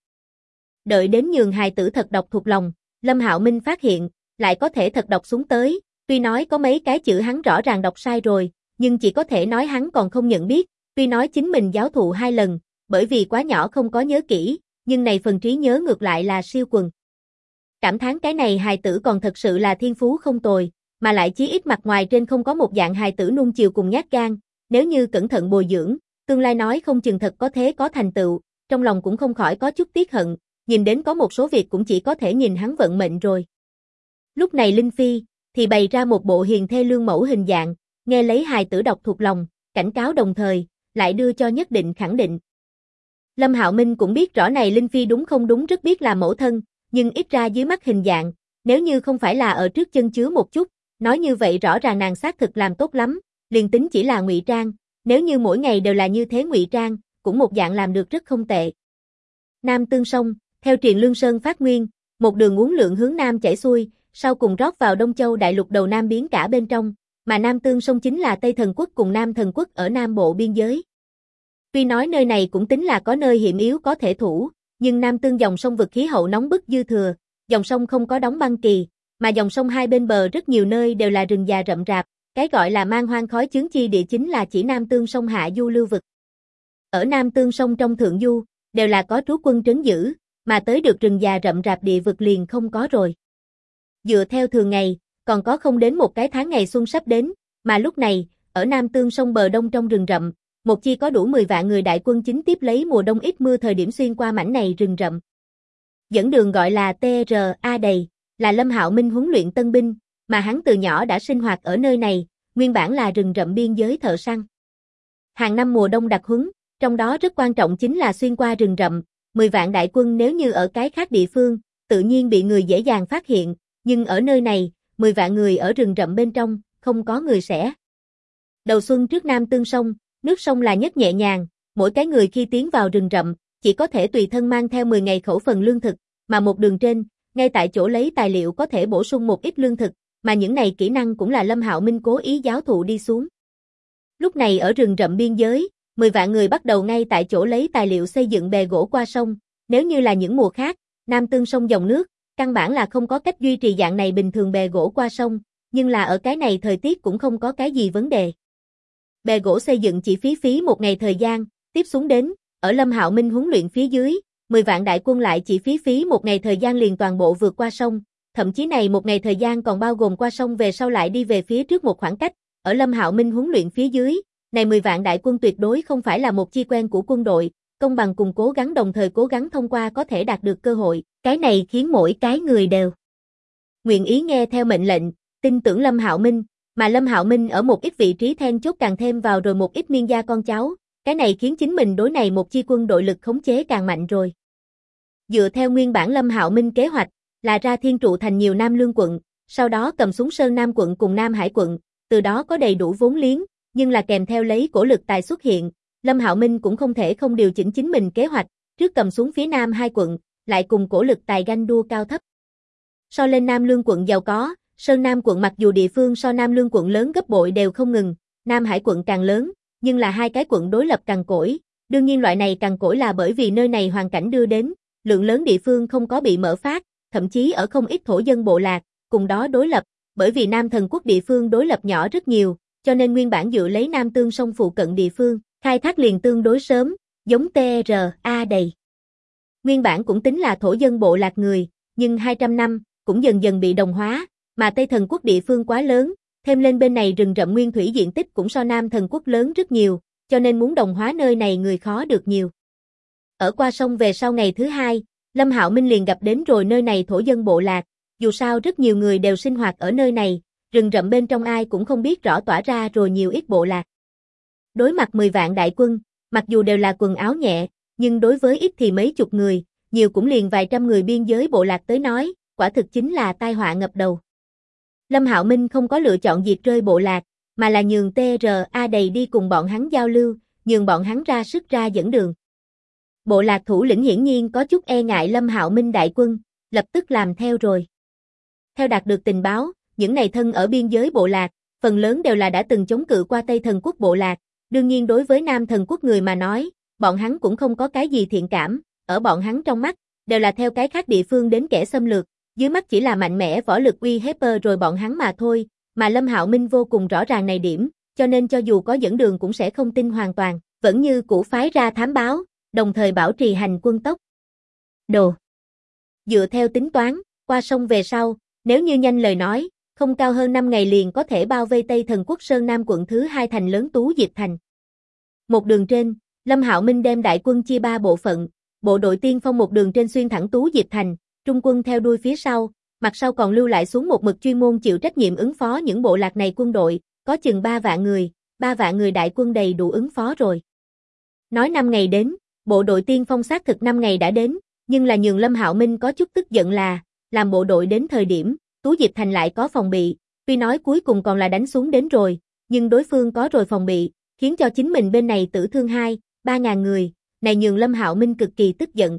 Đợi đến nhường hài tử thật đọc thuộc lòng, Lâm Hạo Minh phát hiện, lại có thể thật đọc xuống tới, tuy nói có mấy cái chữ hắn rõ ràng đọc sai rồi, nhưng chỉ có thể nói hắn còn không nhận biết, tuy nói chính mình giáo thụ 2 lần, bởi vì quá nhỏ không có nhớ kỹ, nhưng này phần trí nhớ ngược lại là siêu quần. Cảm thán cái này hài tử còn thật sự là thiên phú không tồi, mà lại chí ít mặt ngoài trên không có một dạng hài tử nuông chiều cùng nhát gan, nếu như cẩn thận bồi dưỡng, tương lai nói không chừng thật có thế có thành tựu, trong lòng cũng không khỏi có chút tiếc hận, nhìn đến có một số việc cũng chỉ có thể nhìn hắn vận mệnh rồi. Lúc này Linh Phi, thì bày ra một bộ hiền thê lương mẫu hình dạng, nghe lấy hài tử đọc thuộc lòng, cảnh cáo đồng thời, lại đưa cho nhất định khẳng định. Lâm Hạo Minh cũng biết rõ này Linh Phi đúng không đúng rất biết là mẫu thân, nhưng ít ra dưới mắt hình dạng, nếu như không phải là ở trước chân chứa một chút, nói như vậy rõ ràng nàng xác thực làm tốt lắm, liền tính chỉ là ngụy trang, nếu như mỗi ngày đều là như thế ngụy trang, cũng một dạng làm được rất không tệ. Nam Tương Sông, theo truyền Lương Sơn phát nguyên, một đường uốn lượn hướng nam chảy xuôi, sau cùng rót vào Đông Châu đại lục đầu Nam biến cả bên trong, mà Nam Tương Sông chính là Tây Thần Quốc cùng Nam Thần Quốc ở Nam Bộ biên giới. Tuy nói nơi này cũng tính là có nơi hiểm yếu có thể thủ, nhưng Nam Tương dòng sông vực khí hậu nóng bức dư thừa, dòng sông không có đóng băng kỳ, mà dòng sông hai bên bờ rất nhiều nơi đều là rừng già rậm rạp, cái gọi là man hoang khói chướng chi địa chính là chỉ Nam Tương sông hạ du lưu vực. Ở Nam Tương sông trong thượng du, đều là có trú quân trấn giữ, mà tới được rừng già rậm rạp địa vực liền không có rồi. Dựa theo thường ngày, còn có không đến một cái tháng ngày xuân sắp đến, mà lúc này, ở Nam Tương sông bờ đông trong rừng rậm, một chi có đủ 10 vạn người đại quân chính tiếp lấy mùa đông ít mưa thời điểm xuyên qua mảnh này rừng rậm. Dẫn đường gọi là TRA đầy, là Lâm Hạo Minh huấn luyện tân binh, mà hắn từ nhỏ đã sinh hoạt ở nơi này, nguyên bản là rừng rậm biên giới thợ săn. Hàng năm mùa đông đặc huấn, trong đó rất quan trọng chính là xuyên qua rừng rậm, 10 vạn đại quân nếu như ở cái khác địa phương, tự nhiên bị người dễ dàng phát hiện, nhưng ở nơi này, 10 vạn người ở rừng rậm bên trong, không có người sẽ. Đầu xuân trước Nam Tương sông, nước sông là nhất nhẹ nhàng, mỗi cái người khi tiến vào rừng rậm, chỉ có thể tùy thân mang theo 10 ngày khẩu phần lương thực, mà một đường trên, ngay tại chỗ lấy tài liệu có thể bổ sung một ít lương thực, mà những này kỹ năng cũng là Lâm Hạo Minh cố ý giáo thụ đi xuống. Lúc này ở rừng rậm biên giới, 10 vạn người bắt đầu ngay tại chỗ lấy tài liệu xây dựng bè gỗ qua sông, nếu như là những mùa khác, Nam Tương sông dòng nước, căn bản là không có cách duy trì dạng này bình thường bè gỗ qua sông, nhưng là ở cái này thời tiết cũng không có cái gì vấn đề. Bè gỗ xây dựng chỉ phí một ngày thời gian, tiếp xuống đến, ở Lâm Hạo Minh huấn luyện phía dưới, 10 vạn đại quân lại chỉ phí một ngày thời gian liền toàn bộ vượt qua sông, thậm chí này một ngày thời gian còn bao gồm qua sông về sau lại đi về phía trước một khoảng cách, ở Lâm Hạo Minh huấn luyện phía dưới, này 10 vạn đại quân tuyệt đối không phải là một chi quen của quân đội, công bằng cùng cố gắng đồng thời cố gắng thông qua có thể đạt được cơ hội, cái này khiến mỗi cái người đều nguyện ý nghe theo mệnh lệnh, tin tưởng Lâm Hạo Minh, mà Lâm Hạo Minh ở một ít vị trí then chốt càng thêm vào rồi một ít miên gia con cháu, cái này khiến chính mình đối này một chi quân đội lực khống chế càng mạnh rồi. Dựa theo nguyên bản Lâm Hạo Minh kế hoạch, là ra thiên trụ thành nhiều Nam Lương quận, sau đó cầm xuống Sơn Nam quận cùng Nam Hải quận, từ đó có đầy đủ vốn liếng, nhưng là kèm theo lấy cổ lực tài xuất hiện, Lâm Hạo Minh cũng không thể không điều chỉnh chính mình kế hoạch, trước cầm xuống phía Nam 2 quận, lại cùng cổ lực tài ganh đua cao thấp. So lên Nam Lương quận giàu có, Sơn Nam quận mặc dù địa phương so Nam Lương quận lớn gấp bội đều không ngừng, Nam Hải quận càng lớn, nhưng là hai cái quận đối lập cằn cỗi, đương nhiên loại này cằn cỗi là bởi vì nơi này hoàn cảnh đưa đến, lượng lớn địa phương không có bị mở phát, thậm chí ở không ít thổ dân bộ lạc, cùng đó đối lập, bởi vì Nam Thần Quốc địa phương đối lập nhỏ rất nhiều, cho nên nguyên bản dựa lấy Nam Tương sông phụ cận địa phương, khai thác liền tương đối sớm, giống TRA đầy. Nguyên bản cũng tính là thổ dân bộ lạc người, nhưng 200 năm, cũng dần dần bị đồng hóa, mà Tây Thần Quốc địa phương quá lớn, thêm lên bên này rừng rậm nguyên thủy diện tích cũng so Nam Thần Quốc lớn rất nhiều, cho nên muốn đồng hóa nơi này người khó được nhiều. Ở qua sông về sau ngày thứ 2, Lâm Hạo Minh liền gặp đến rồi nơi này thổ dân bộ lạc, dù sao rất nhiều người đều sinh hoạt ở nơi này, rừng rậm bên trong ai cũng không biết rõ tỏa ra rồi nhiều ít bộ lạc. Đối mặt 10 vạn đại quân, mặc dù đều là quần áo nhẹ, nhưng đối với ít thì mấy chục người, nhiều cũng liền vài trăm người biên giới bộ lạc tới nói, quả thực chính là tai họa ngập đầu. Lâm Hạo Minh không có lựa chọn diệt rơi bộ lạc, mà là nhường TRA đầy đi cùng bọn hắn giao lưu, nhường bọn hắn ra sức ra dẫn đường. Bộ lạc thủ lĩnh hiển nhiên có chút e ngại Lâm Hạo Minh đại quân, lập tức làm theo rồi. Theo đạt được tình báo, những này thân ở biên giới bộ lạc, phần lớn đều là đã từng chống cự qua Tây Thần Quốc bộ lạc, đương nhiên đối với Nam Thần Quốc người mà nói, bọn hắn cũng không có cái gì thiện cảm, ở bọn hắn trong mắt, đều là theo cái khác địa phương đến kẻ xâm lược, dưới mắt chỉ là mạnh mẽ võ lực uy hiếp rồi bọn hắn mà thôi, mà Lâm Hạo Minh vô cùng rõ ràng này điểm, cho nên cho dù có dẫn đường cũng sẽ không tin hoàn toàn, vẫn như cũ phái ra thám báo, đồng thời bảo trì hành quân tốc độ. Dựa theo tính toán, qua sông về sau, nếu như nhanh lời nói, không cao hơn 5 ngày liền có thể bao vây Tây Thần Quốc Sơn Nam quận thứ 2 thành lớn Tú Diệp Thành. Một đường trên, Lâm Hạo Minh đem đại quân chia 3 bộ phận, bộ đội tiên phong một đường trên xuyên thẳng Tú Diệp Thành, trung quân theo đuôi phía sau, mặt sau còn lưu lại xuống một mực chuyên môn chịu trách nhiệm ứng phó những bộ lạc này quân đội, có chừng 3 vạn người, 3 vạn người đại quân đầy đủ ứng phó rồi. Nói 5 ngày đến, bộ đội tiên phong xác thực 5 ngày đã đến, nhưng là nhường Lâm Hạo Minh có chút tức giận là, làm bộ đội đến thời điểm, Tú Diệp Thành lại có phòng bị, tuy nói cuối cùng còn là đánh xuống đến rồi, nhưng đối phương có rồi phòng bị, khiến cho chính mình bên này tử thương 2-3 ngàn người, này nhường Lâm Hạo Minh cực kỳ tức giận.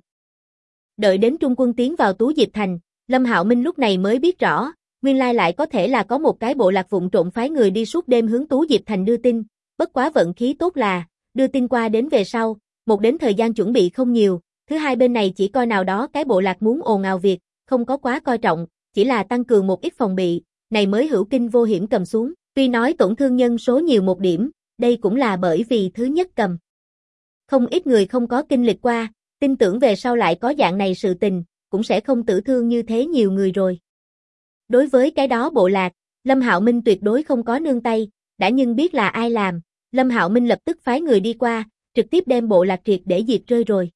Đợi đến trung quân tiến vào Tú Diệp Thành, Lâm Hạo Minh lúc này mới biết rõ, nguyên lai lại có thể là có một cái bộ lạc vụng trộm phái người đi suốt đêm hướng Tú Diệp Thành đưa tin, bất quá vận khí tốt là, đưa tin qua đến về sau, một đến thời gian chuẩn bị không nhiều, thứ hai bên này chỉ coi nào đó cái bộ lạc muốn ồn ào việc, không có quá coi trọng, chỉ là tăng cường một ít phòng bị, này mới hữu kinh vô hiểm cầm xuống, tuy nói tổn thương nhân số nhiều một điểm, đây cũng là bởi vì thứ nhất cầm. Không ít người không có kinh lịch qua, tin tưởng về sau lại có dạng này sự tình, cũng sẽ không tử thương như thế nhiều người rồi. Đối với cái đó bộ lạc, Lâm Hạo Minh tuyệt đối không có nương tay, đã nhưng biết là ai làm, Lâm Hạo Minh lập tức phái người đi qua, trực tiếp đem bộ lạc triệt để diệt rơi rồi.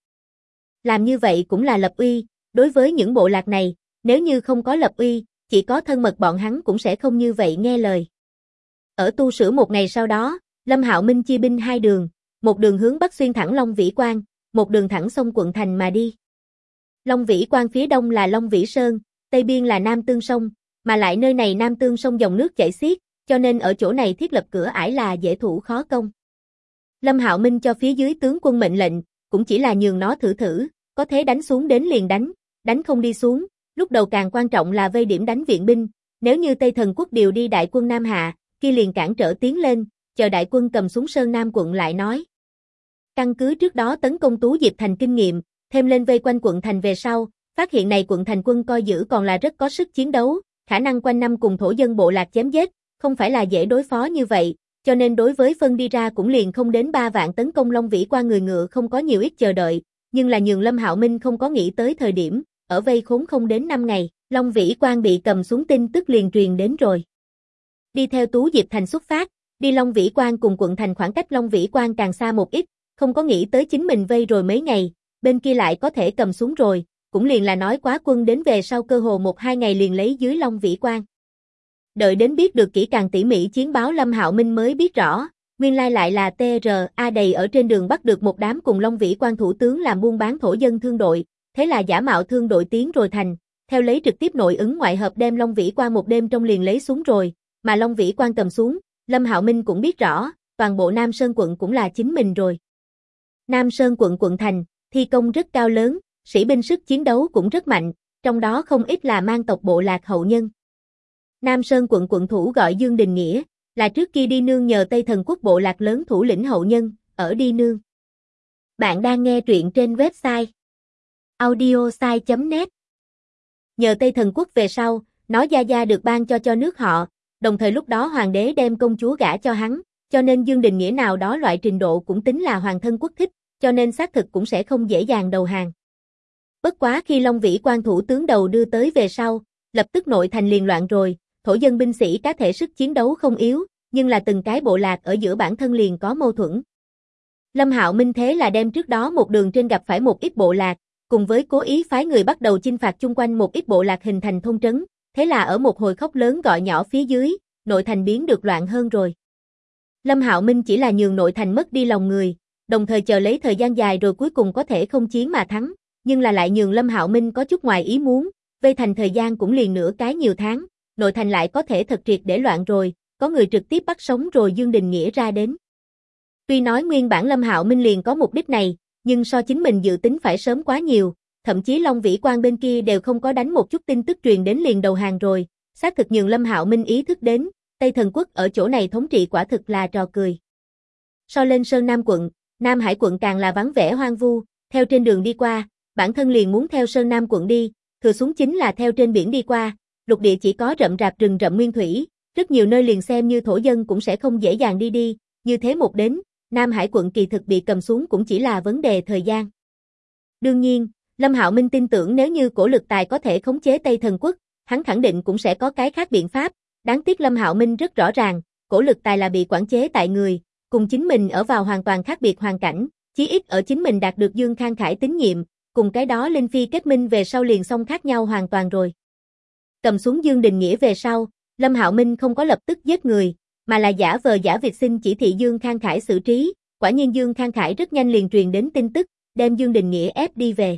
Làm như vậy cũng là lập uy, đối với những bộ lạc này, nếu như không có lập uy, chỉ có thân mật bọn hắn cũng sẽ không như vậy nghe lời. Ở Tu Sửa một ngày sau đó, Lâm Hạo Minh chia binh 2 đường, một đường hướng bắc xuyên thẳng Long Vĩ Quan, một đường thẳng sông quận thành mà đi. Long Vĩ Quan phía đông là Long Vĩ Sơn, tây biên là Nam Tương Sông, mà lại nơi này Nam Tương Sông dòng nước chảy xiết, cho nên ở chỗ này thiết lập cửa ải là dễ thủ khó công. Lâm Hạo Minh cho phía dưới tướng quân mệnh lệnh, cũng chỉ là nhường nó thử thử, có thế đánh xuống đến liền đánh không đi xuống, lúc đầu càng quan trọng là vây điểm đánh viện binh, nếu như Tây Thần Quốc điều đi đại quân Nam Hạ, kia liền cản trở tiến lên, chờ đại quân cầm xuống Sơn Nam quận lại nói. Căn cứ trước đó tấn công Tú Diệp Thành kinh nghiệm, thêm lên vây quanh quận thành về sau, phát hiện này quận thành quân coi giữ còn là rất có sức chiến đấu, khả năng quanh năm cùng thổ dân bộ lạc chém giết, không phải là dễ đối phó như vậy, cho nên đối với phân đi ra cũng liền không đến 3 vạn tấn công Long Vĩ Quan người ngựa không có nhiều ít chờ đợi, nhưng là nhường Lâm Hạo Minh không có nghĩ tới thời điểm, ở vây khốn không đến 5 ngày, Long Vĩ Quan bị cầm xuống tin tức liền truyền đến rồi. Đi theo Tú Diệp Thành xuất phát, đi Long Vĩ Quan cùng quận thành khoảng cách Long Vĩ Quan càng xa một ít, không có nghĩ tới chính mình vây rồi mấy ngày, bên kia lại có thể cầm xuống rồi, cũng liền là nói quá quân đến về sau cơ hồ 1-2 ngày liền lấy dưới Long Vĩ Quan. Đợi đến biết được kỹ càng tỉ mỉ chiến báo Lâm Hạo Minh mới biết rõ, nguyên lai lại là TRA đầy ở trên đường bắt được một đám cùng Long Vĩ Quan thủ tướng làm buôn bán thổ dân thương đội, thế là giả mạo thương đội tiến rồi thành, theo lấy trực tiếp nội ứng ngoại hợp đem Long Vĩ Quan một đêm trong liền lấy xuống rồi, mà Long Vĩ Quan cầm xuống, Lâm Hạo Minh cũng biết rõ, toàn bộ Nam Sơn quận cũng là chính mình rồi. Nam Sơn quận quận thành, thi công rất cao lớn, sĩ binh sức chiến đấu cũng rất mạnh, trong đó không ít là mang tộc bộ lạc hậu nhân. Nam Sơn quận quận thủ gọi Dương Đình Nghĩa, là trước kia đi nương nhờ Tây Thần Quốc bộ lạc lớn thủ lĩnh hậu nhân, ở đi nương. Bạn đang nghe truyện trên website audiosai.net. Nhờ Tây Thần Quốc về sau, nó gia gia được ban cho nước họ, đồng thời lúc đó hoàng đế đem công chúa gả cho hắn, cho nên Dương Đình Nghĩa nào đó loại trình độ cũng tính là hoàng thân quốc thích, cho nên xác thực cũng sẽ không dễ dàng đầu hàng. Bất quá khi Long Vĩ Quan thủ tướng đầu đưa tới về sau, lập tức nội thành liền loạn rồi, thổ dân binh sĩ cá thể sức chiến đấu không yếu, nhưng là từng cái bộ lạc ở giữa bản thân liền có mâu thuẫn. Lâm Hạo Minh thế là đem trước đó một đường trên gặp phải một ít bộ lạc, cùng với cố ý phái người bắt đầu chinh phạt chung quanh một ít bộ lạc hình thành thôn trấn, thế là ở một hồi khóc lớn gọi nhỏ phía dưới, nội thành biến được loạn hơn rồi. Lâm Hạo Minh chỉ là nhường nội thành mất đi lòng người, đồng thời chờ lấy thời gian dài rồi cuối cùng có thể không chiến mà thắng, nhưng là lại nhường Lâm Hạo Minh có chút ngoài ý muốn, vây thành thời gian cũng liền nửa cái nhiều tháng, nội thành lại có thể thật triệt để loạn rồi, có người trực tiếp bắt sống rồi Dương Đình Nghĩa ra đến. Tuy nói nguyên bản Lâm Hạo Minh liền có mục đích này, nhưng so chính mình dự tính phải sớm quá nhiều, thậm chí Long Vĩ Quan bên kia đều không có đánh một chút tin tức truyền đến liền đầu hàng rồi, xác thực nhường Lâm Hạo Minh ý thức đến, Tây Thần Quốc ở chỗ này thống trị quả thực là trò cười. So lên Sơn Nam quận, Nam Hải quận càng là vắng vẻ hoang vu, theo trên đường đi qua, bản thân liền muốn theo Sơn Nam quận đi, thừa xuống chính là theo trên biển đi qua, lục địa chỉ có rậm rạp rừng rậm nguyên thủy, rất nhiều nơi liền xem như thổ dân cũng sẽ không dễ dàng đi, như thế một đến, Nam Hải quận kỳ thực bị cầm xuống cũng chỉ là vấn đề thời gian. Đương nhiên, Lâm Hạo Minh tin tưởng nếu như Cổ Lực Tài có thể khống chế Tây Thần Quốc, hắn khẳng định cũng sẽ có cái khác biện pháp, đáng tiếc Lâm Hạo Minh rất rõ ràng, Cổ Lực Tài là bị quản chế tại người, cùng chính mình ở vào hoàn toàn khác biệt hoàn cảnh, chí ít ở chính mình đạt được Dương Khang Khải tín nhiệm, cùng cái đó Linh Phi kết minh về sau liền xong khác nhau hoàn toàn rồi. Cầm xuống Dương Đình Nghĩa về sau, Lâm Hạo Minh không có lập tức giết người, mà là giả vờ giả vịt xin chỉ thị Dương Khang Khải xử trí, quả nhiên Dương Khang Khải rất nhanh liền truyền đến tin tức, đem Dương Đình Nghĩa ép đi về.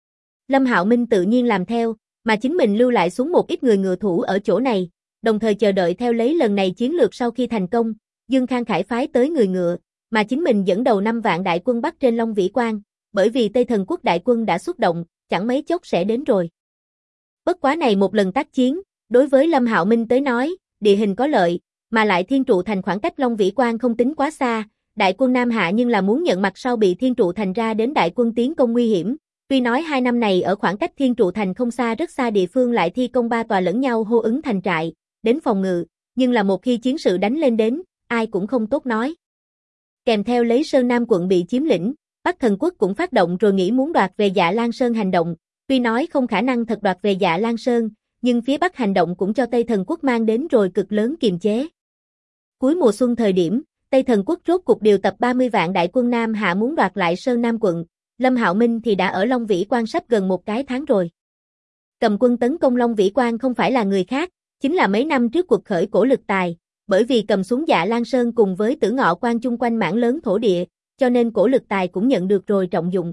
Lâm Hạo Minh tự nhiên làm theo, mà chính mình lưu lại xuống một ít người ngự thủ ở chỗ này, đồng thời chờ đợi theo lấy lần này chiến lược sau khi thành công, Dương Khang Khải phái tới người ngựa, mà chính mình dẫn đầu 5 vạn đại quân bắt trên Long Vĩ Quan, bởi vì Tây Thần Quốc đại quân đã xuất động, chẳng mấy chốc sẽ đến rồi. Bất quá này một lần tác chiến, đối với Lâm Hạo Minh tới nói, địa hình có lợi, mà lại Thiên Trụ Thành khoảng cách Long Vĩ Quan không tính quá xa, đại quân Nam Hạ nhưng là muốn nhận mặt sau bị Thiên Trụ Thành ra đến đại quân tiến công nguy hiểm. Tuy nói 2 năm này ở khoảng cách Thiên Trụ Thành không xa rất xa địa phương lại thi công 3 tòa lẫn nhau hô ứng thành trại, đến phòng ngự, nhưng là một khi chiến sự đánh lên đến, ai cũng không tốt nói. Kèm theo lấy Sơn Nam quận bị chiếm lĩnh, Bắc Thần Quốc cũng phát động rồi nghĩ muốn đoạt về Dạ Lan Sơn hành động, tuy nói không khả năng thật đoạt về Dạ Lan Sơn, nhưng phía Bắc hành động cũng cho Tây Thần Quốc mang đến rồi cực lớn kiềm chế. Cuối mùa xuân thời điểm, Tây Thần Quốc rốt cục điều tập 30 vạn đại quân Nam Hạ muốn đoạt lại Sơn Nam quận, Lâm Hạo Minh thì đã ở Long Vĩ Quan sắp gần một cái tháng rồi. Cầm quân tấn công Long Vĩ Quan không phải là người khác, chính là mấy năm trước cuộc khởi Cổ Lực Tài, bởi vì cầm xuống Dạ Lan Sơn cùng với Tử Ngọ Quan chung quanh mảng lớn thổ địa, cho nên Cổ Lực Tài cũng nhận được rồi trọng dụng.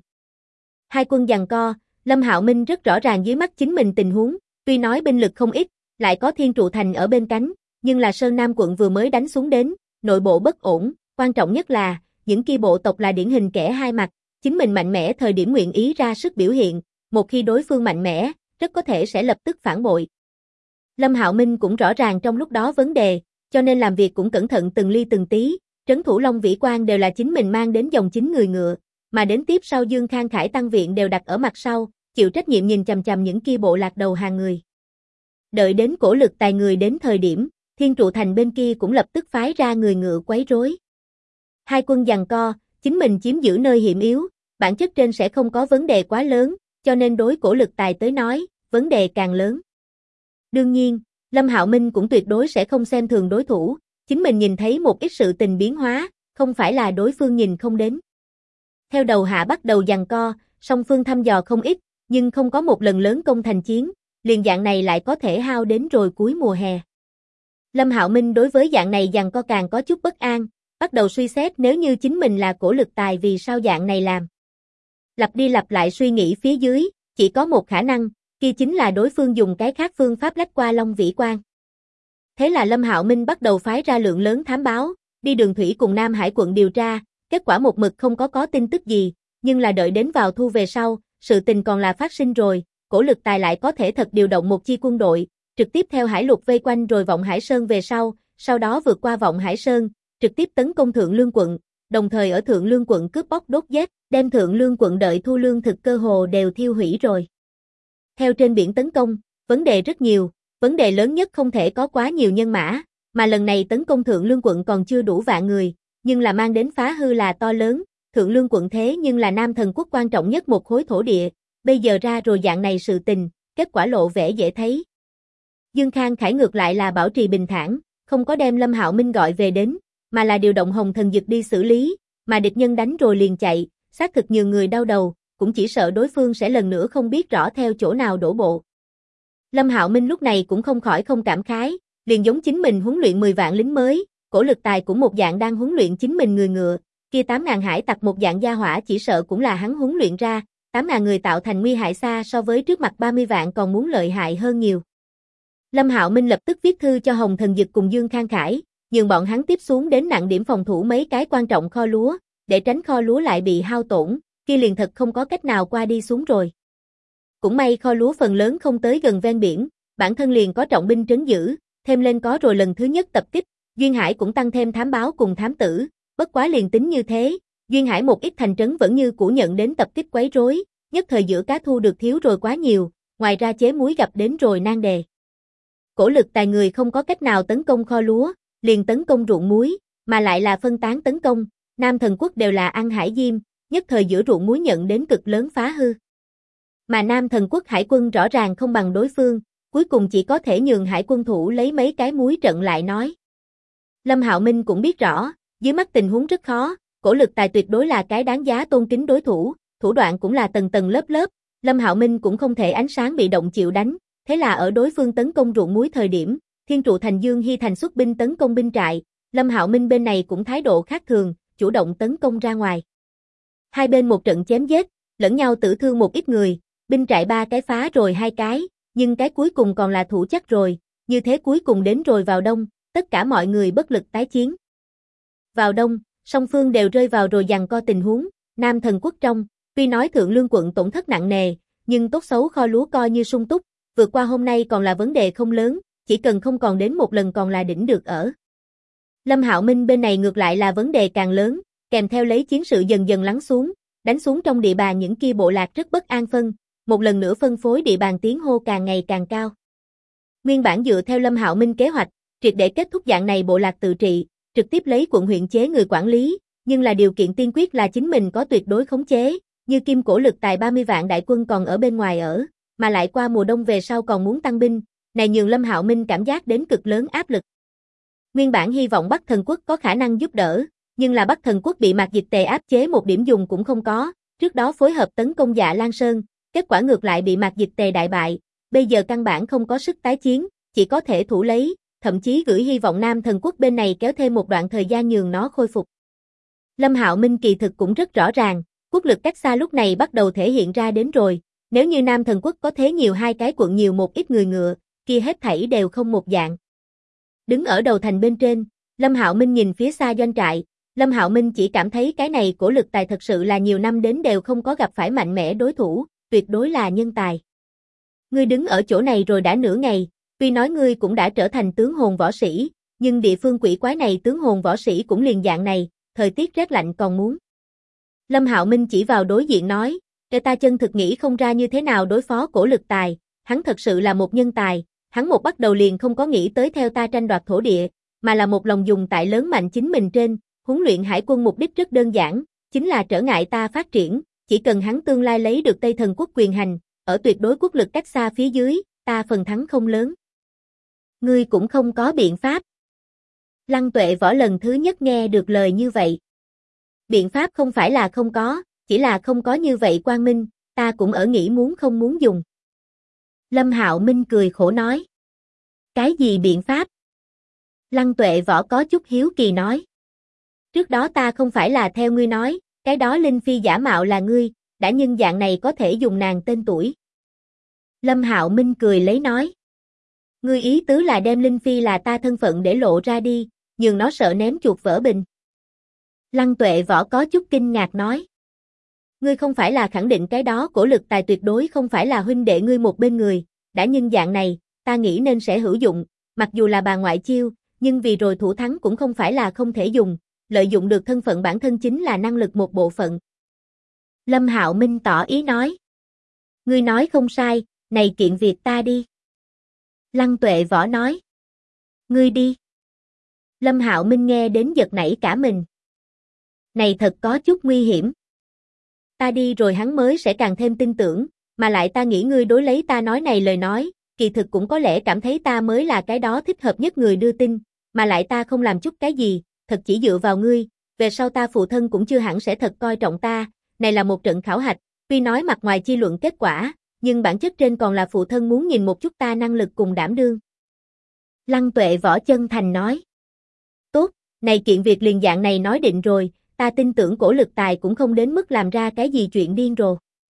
Hai quân giằng co, Lâm Hạo Minh rất rõ ràng dưới mắt chính mình tình huống, tuy nói binh lực không ít, lại có Thiên Trụ Thành ở bên cánh, nhưng là Sơn Nam quận vừa mới đánh xuống đến, nội bộ bất ổn, quan trọng nhất là, những kia bộ tộc là điển hình kẻ hai mặt, chính mình mạnh mẽ thời điểm nguyện ý ra sức biểu hiện, một khi đối phương mạnh mẽ, rất có thể sẽ lập tức phản bội. Lâm Hạo Minh cũng rõ ràng trong lúc đó vấn đề, cho nên làm việc cũng cẩn thận từng ly từng tí, trấn thủ Long Vĩ Quan đều là chính mình mang đến dòng chính người ngựa, mà đến tiếp sau Dương Khang Khải tăng viện đều đặt ở mặt sau, chịu trách nhiệm nhìn chằm chằm những kia bộ lạc đầu hàng người. Đợi đến Cổ Lực Tài người đến thời điểm, Thiên Trụ Thành bên kia cũng lập tức phái ra người ngựa quấy rối. Hai quân giằng co, chính mình chiếm giữ nơi hiểm yếu, bản chất trên sẽ không có vấn đề quá lớn, cho nên đối Cổ Lực Tài tới nói, vấn đề càng lớn. Đương nhiên, Lâm Hạo Minh cũng tuyệt đối sẽ không xem thường đối thủ, chính mình nhìn thấy một ít sự tình biến hóa, không phải là đối phương nhìn không đến. Theo đầu hạ bắt đầu giằng co, song phương thăm dò không ít, nhưng không có một lần lớn công thành chiến, liền dạng này lại có thể hao đến rồi cuối mùa hè. Lâm Hạo Minh đối với dạng này giằng co càng có chút bất an, bắt đầu suy xét nếu như chính mình là Cổ Lực Tài vì sao dạng này làm. Lặp đi lặp lại suy nghĩ phía dưới, chỉ có một khả năng, kia chính là đối phương dùng cái khác phương pháp lách qua Long Vĩ Quan. Thế là Lâm Hạo Minh bắt đầu phái ra lượng lớn thám báo, đi đường thủy cùng Nam Hải quận điều tra, kết quả một mực không có tin tức gì, nhưng là đợi đến vào thu về sau, sự tình còn là phát sinh rồi, Cổ Lực Tài lại có thể thật điều động một chi quân đội, trực tiếp theo hải lục vây quanh rồi Vọng Hải Sơn về sau đó vượt qua Vọng Hải Sơn, trực tiếp tấn công Thượng Lương quận, đồng thời ở Thượng Lương quận cướp bóc đốt giết, đem Thượng Lương quận đợi thu lương thực cơ hồ đều thiêu hủy rồi. Theo trên biển tấn công, vấn đề rất nhiều, vấn đề lớn nhất không thể có quá nhiều nhân mã, mà lần này tấn công Thượng Lương quận còn chưa đủ vạn người, nhưng là mang đến phá hư là to lớn, Thượng Lương quận thế nhưng là Nam Thần Quốc quan trọng nhất một khối thổ địa, bây giờ ra rồi dạng này sự tình, kết quả lộ vẻ dễ thấy. Dương Khang Khải ngược lại là bảo trì bình thản, không có đem Lâm Hạo Minh gọi về đến, mà là điều động Hồng Thần Dực đi xử lý, mà địch nhân đánh rồi liền chạy, xác thực nhiều người đau đầu, cũng cũng chỉ sợ đối phương sẽ lần nữa không biết rõ theo chỗ nào đổ bộ. Lâm Hạo Minh lúc này cũng không khỏi không cảm khái, liền giống chính mình huấn luyện 10 vạn lính mới, Cổ Lực Tài cũng một dạng đang huấn luyện chính mình người ngựa, kia 8.000 hải tặc một dạng gia hỏa chỉ sợ cũng là hắn huấn luyện ra, 8.000 người tạo thành nguy hại xa so với trước mặt 30 vạn còn muốn lợi hại hơn nhiều. Lâm Hạo Minh lập tức viết thư cho Hồng Thần Dực cùng Dương Khang Khải, nhường bọn hắn tiếp xuống đến nặng điểm phòng thủ mấy cái quan trọng kho lúa, để tránh kho lúa lại bị hao tổn, kia liền thật không có cách nào qua đi xuống rồi. Cũng may kho lúa phần lớn không tới gần ven biển, bản thân liền có trọng binh trấn giữ, thêm lên có rồi lần thứ nhất tập kích, Duyên Hải cũng tăng thêm thám báo cùng thám tử, bất quá liền tính như thế, Duyên Hải một ít thành trấn vẫn như cũ nhận đến tập kích quấy rối, nhất thời giữa cá thu được thiếu rồi quá nhiều, ngoài ra chế muối gặp đến rồi nan đề. Cổ Lực Tài người không có cách nào tấn công kho lúa, liền tấn công ruộng muối, mà lại là phân tán tấn công, Nam Thần Quốc đều là ăn hải diêm, nhất thời giữa ruộng muối nhận đến cực lớn phá hư. Mà Nam Thần Quốc hải quân rõ ràng không bằng đối phương, cuối cùng chỉ có thể nhường hải quân thủ lấy mấy cái muối trận lại nói. Lâm Hạo Minh cũng biết rõ, dưới mắt tình huống rất khó, Cổ Lực Tài tuyệt đối là cái đáng giá tôn kính đối thủ, thủ đoạn cũng là tầng tầng lớp lớp, Lâm Hạo Minh cũng không thể ánh sáng bị động chịu đánh, thế là ở đối phương tấn công ruộng muối thời điểm, Thiên Trụ Thành Dương Hy Thành xuất binh tấn công binh trại, Lâm Hạo Minh bên này cũng thái độ khác thường, chủ động tấn công ra ngoài. Hai bên một trận chém giết, lẫn nhau tử thương một ít người, binh trại 3 cái phá rồi 2 cái, nhưng cái cuối cùng còn là thủ chắc rồi, như thế cuối cùng đến rồi vào đông, tất cả mọi người bất lực tái chiến. Vào đông, song phương đều rơi vào rồi giằng co tình huống, Nam Thần Quốc trong, tuy nói Thượng Lương quận tổn thất nặng nề, nhưng tốt xấu kho lúa coi như sung túc, vượt qua hôm nay còn là vấn đề không lớn, chỉ cần không còn đến một lần còn là đỉnh được ở. Lâm Hạo Minh bên này ngược lại là vấn đề càng lớn, kèm theo lấy chiến sự dần dần lắng xuống, đánh xuống trong địa bàn những kia bộ lạc rất bất an phân, một lần nữa phân phối địa bàn tiếng hô càng ngày càng cao. Nguyên bản dựa theo Lâm Hạo Minh kế hoạch, triệt để kết thúc dạng này bộ lạc tự trị, trực tiếp lấy quận huyện chế người quản lý, nhưng là điều kiện tiên quyết là chính mình có tuyệt đối khống chế, như Kim Cổ Lực Tài 30 vạn đại quân còn ở bên ngoài ở, mà lại qua mùa đông về sau còn muốn tăng binh, này nhường Lâm Hạo Minh cảm giác đến cực lớn áp lực. Nguyên bản hy vọng Bắc Thần Quốc có khả năng giúp đỡ, nhưng là Bắc Thần Quốc bị Mạc Dịch Tề áp chế một điểm dùng cũng không có, trước đó phối hợp tấn công Dạ Lan Sơn, kết quả ngược lại bị Mạc Dịch Tề đại bại, bây giờ căn bản không có sức tái chiến, chỉ có thể thủ lấy, thậm chí gửi hy vọng Nam Thần Quốc bên này kéo thêm một đoạn thời gian nhường nó khôi phục. Lâm Hạo Minh kỳ thực cũng rất rõ ràng, quốc lực cách xa lúc này bắt đầu thể hiện ra đến rồi, nếu như Nam Thần Quốc có thế nhiều 2 cái quận nhiều một ít người ngựa, kia hết thảy đều không một dạng. Đứng ở đầu thành bên trên, Lâm Hạo Minh nhìn phía xa doanh trại, Lâm Hạo Minh chỉ cảm thấy cái này Cổ Lực Tài thật sự là nhiều năm đến đều không có gặp phải mạnh mẽ đối thủ, tuyệt đối là nhân tài. Ngươi đứng ở chỗ này rồi đã nửa ngày, tuy nói ngươi cũng đã trở thành tướng hồn võ sĩ, nhưng địa phương quỷ quái này tướng hồn võ sĩ cũng liền dạng này, thời tiết rét lạnh còn muốn. Lâm Hạo Minh chỉ vào đối diện nói, ta chân thực nghĩ không ra như thế nào đối phó Cổ Lực Tài, hắn thật sự là một nhân tài, hắn một bắt đầu liền không có nghĩ tới theo ta tranh đoạt thổ địa, mà là một lòng dùng tại lớn mạnh chính mình trên, huấn luyện hải quân mục đích rất đơn giản, chính là trở ngại ta phát triển, chỉ cần hắn tương lai lấy được Tây Thần Quốc quyền hành, ở tuyệt đối quốc lực cách xa phía dưới, ta phần thắng không lớn. Ngươi cũng không có biện pháp. Lăng Tuệ Võ lần thứ nhất nghe được lời như vậy. Biện pháp không phải là không có, chỉ là không có như vậy quang minh, ta cũng ở nghĩ muốn không muốn dùng. Lâm Hạo Minh cười khổ nói. Cái gì biện pháp? Lăng Tuệ Võ có chút hiếu kỳ nói. Trước đó ta không phải là theo ngươi nói, cái đó Linh Phi giả mạo là ngươi, đã nhưng dạng này có thể dùng nàng tên tuổi. Lâm Hạo Minh cười lấy nói. Ngươi ý tứ là đem Linh Phi là ta thân phận để lộ ra đi, nhường nó sợ ném chuột vỡ bình. Lăng Tuệ Võ có chút kinh ngạc nói. Ngươi không phải là khẳng định cái đó Cổ Lực Tài tuyệt đối không phải là huynh đệ ngươi một bên người, đã nhưng dạng này, ta nghĩ nên sẽ hữu dụng, mặc dù là bà ngoại chiêu, nhưng vì rồi thủ thắng cũng không phải là không thể dùng, lợi dụng được thân phận bản thân chính là năng lực một bộ phận. Lâm Hạo Minh tỏ ý nói. Ngươi nói không sai, này kiện việc ta đi. Lăng Tuệ Võ nói. Ngươi đi. Lâm Hạo Minh nghe đến giật nảy cả mình. Này thật có chút nguy hiểm. Ta đi rồi hắn mới sẽ càng thêm tin tưởng, mà lại ta nghĩ ngươi đối lấy ta nói này lời nói, kỳ thực cũng có lẽ cảm thấy ta mới là cái đó thích hợp nhất người đưa tin, mà lại ta không làm chút cái gì, thật chỉ dựa vào ngươi, về sau ta phụ thân cũng chưa hẳn sẽ thật coi trọng ta, này là một trận khảo hạch, Tuy nói mặt ngoài chi luận kết quả, nhưng bản chất trên còn là phụ thân muốn nhìn một chút ta năng lực cùng đảm đương. Lăng Tuệ Võ chân thành nói. Tốt, này kiện việc liền dạng này nói định rồi, ta tin tưởng Cổ Lực Tài cũng không đến mức làm ra cái gì chuyện điên rồ.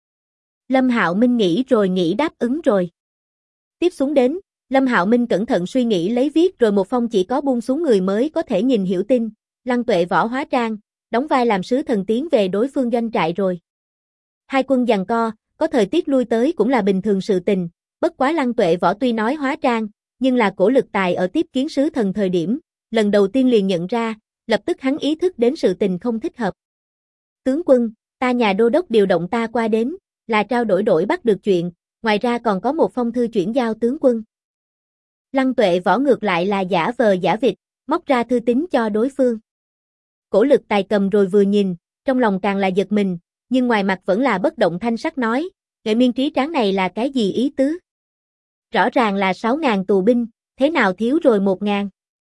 Lâm Hạo Minh nghĩ rồi nghĩ đáp ứng rồi. Tiếp xuống đến, Lâm Hạo Minh cẩn thận suy nghĩ lấy viết rồi một phong chỉ có buông xuống người mới có thể nhìn hiểu tin, Lăng Tuệ Võ hóa trang, đóng vai làm sứ thần tiến về đối phương doanh trại rồi. Hai quân giằng co, có thời tiết lui tới cũng là bình thường sự tình, bất quá Lăng Tuệ Võ tuy nói hóa trang, nhưng là Cổ Lực Tài ở tiếp kiến sứ thần thời điểm, lần đầu tiên liền nhận ra, lập tức hắn ý thức đến sự tình không thích hợp. Tướng quân, ta nhà đô đốc điều động ta qua đến, là trao đổi bắt được chuyện, ngoài ra còn có một phong thư chuyển giao tướng quân. Lăng Tuệ Võ ngược lại là giả vờ giả vịt, móc ra thư tín cho đối phương. Cổ Lực Tài cầm rồi vừa nhìn, trong lòng càng là giật mình, nhưng ngoài mặt vẫn là bất động thanh sắc nói, Nghệ Miên trí tráng này là cái gì ý tứ? Rõ ràng là 6.000 tù binh, thế nào thiếu rồi 1.000?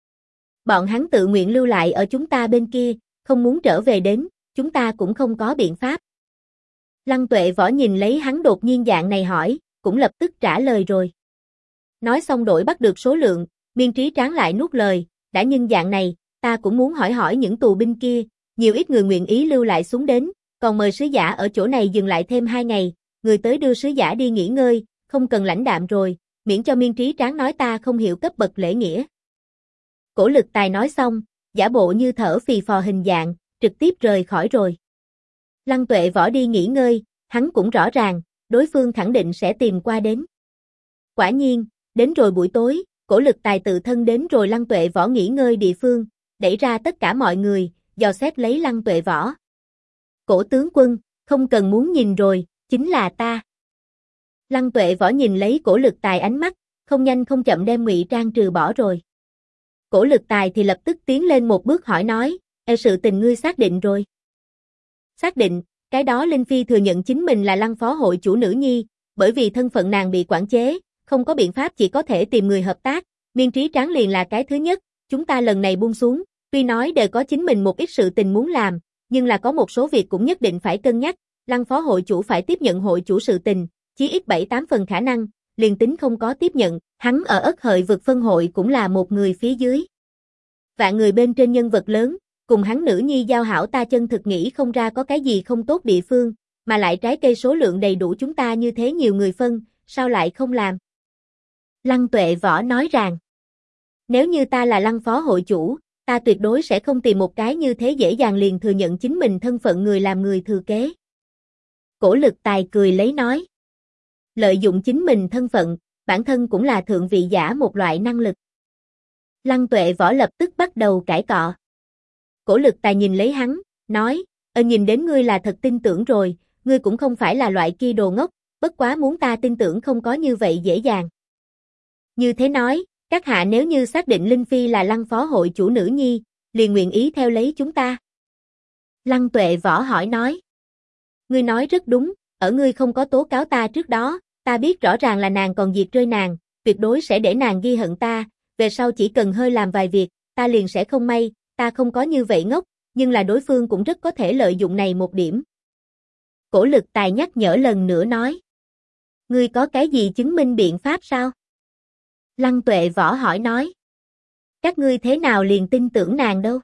Bọn hắn tự nguyện lưu lại ở chúng ta bên kia, không muốn trở về đến, chúng ta cũng không có biện pháp. Lăng Tuệ Võ nhìn lấy hắn đột nhiên dạng này hỏi, cũng lập tức trả lời rồi. Nói xong đổi bắt được số lượng, Miên trí tráng lại nuốt lời, đã nhưng dạng này, ta cũng muốn hỏi những tù binh kia, nhiều ít người nguyện ý lưu lại xuống đến, còn mời sứ giả ở chỗ này dừng lại thêm 2 ngày, người tới đưa sứ giả đi nghỉ ngơi, không cần lãnh đạm rồi, miễn cho Miên trí tráng nói ta không hiểu cấp bậc lễ nghĩa. Cổ Lực Tài nói xong, giả bộ như thở phì phò hình dạng, trực tiếp rời khỏi rồi. Lăng Tuệ Võ đi nghỉ ngơi, hắn cũng rõ ràng, đối phương khẳng định sẽ tìm qua đến. Quả nhiên, đến rồi buổi tối, Cổ Lực Tài tự thân đến rồi Lăng Tuệ Võ nghỉ ngơi địa phương, đẩy ra tất cả mọi người, dò xét lấy Lăng Tuệ Võ. Cổ tướng quân, không cần muốn nhìn rồi, chính là ta. Lăng Tuệ Võ nhìn lấy Cổ Lực Tài ánh mắt, không nhanh không chậm đem ngụy trang trừ bỏ rồi. Cổ Lực Tài thì lập tức tiến lên một bước hỏi nói, sự tình ngươi xác định rồi. Xác định, cái đó Linh Phi thừa nhận chính mình là Lăng phó hội chủ nữ nhi, bởi vì thân phận nàng bị quản chế, không có biện pháp chỉ có thể tìm người hợp tác, Miên trí tráng liền là cái thứ nhất, chúng ta lần này buông xuống, tuy nói đều có chính mình một ít sự tình muốn làm, nhưng là có một số việc cũng nhất định phải cân nhắc, Lăng phó hội chủ phải tiếp nhận hội chủ sự tình, chí ít 7-8 phần khả năng, liền tính không có tiếp nhận, hắn ở Ất Hợi vực phân hội cũng là một người phía dưới. Vạn người bên trên nhân vật lớn, cùng hắn nữ nhi giao hảo ta chân thực nghĩ không ra có cái gì không tốt địa phương, mà lại trái cây số lượng đầy đủ chúng ta như thế nhiều người phân, sao lại không làm? Lăng Tuệ Võ nói rằng, nếu như ta là Lăng phó hội chủ, ta tuyệt đối sẽ không tìm một cái như thế dễ dàng liền thừa nhận chính mình thân phận người làm người thừa kế. Cổ Lực Tài cười lấy nói, lợi dụng chính mình thân phận, bản thân cũng là thượng vị giả một loại năng lực. Lăng Tuệ Võ lập tức bắt đầu cãi cọ. Cổ Lực Tài nhìn lấy hắn, nói, nhìn đến ngươi là thật tin tưởng rồi, ngươi cũng không phải là loại kia đồ ngốc, bất quá muốn ta tin tưởng không có như vậy dễ dàng. Như thế nói, các hạ nếu như xác định Linh Phi là Lăng phó hội chủ nữ nhi, liền nguyện ý theo lấy chúng ta. Lăng Tuệ Võ hỏi nói, ngươi nói rất đúng, ở ngươi không có tố cáo ta trước đó, ta biết rõ ràng là nàng còn diệt rơi nàng, tuyệt đối sẽ để nàng ghi hận ta, về sau chỉ cần hơi làm vài việc, ta liền sẽ không may, ta không có như vậy ngốc, nhưng là đối phương cũng rất có thể lợi dụng này một điểm. Cổ Lực Tài nhắc nhở lần nữa nói, ngươi có cái gì chứng minh biện pháp sao? Lăng Tuệ Võ hỏi nói, các ngươi thế nào liền tin tưởng nàng đâu?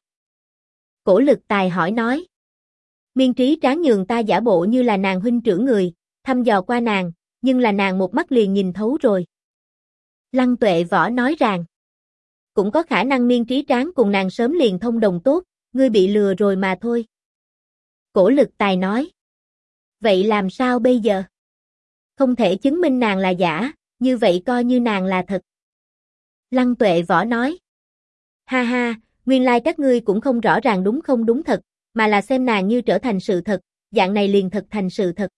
Cổ Lực Tài hỏi nói, Miên trí tráng nhường ta giả bộ như là nàng huynh trưởng người, thăm dò qua nàng, nhưng là nàng một mắt liền nhìn thấu rồi. Lăng Tuệ Võ nói rằng, cũng có khả năng Miên trí tráng cùng nàng sớm liền thông đồng tốt, ngươi bị lừa rồi mà thôi. Cổ Lực Tài nói, vậy làm sao bây giờ? Không thể chứng minh nàng là giả, như vậy coi như nàng là thật. Lăng Tuệ Võ nói, ha ha, nguyên lai các ngươi cũng không rõ ràng đúng không đúng thật, mà là xem nàng như trở thành sự thật, dạng này liền thật thành sự thật.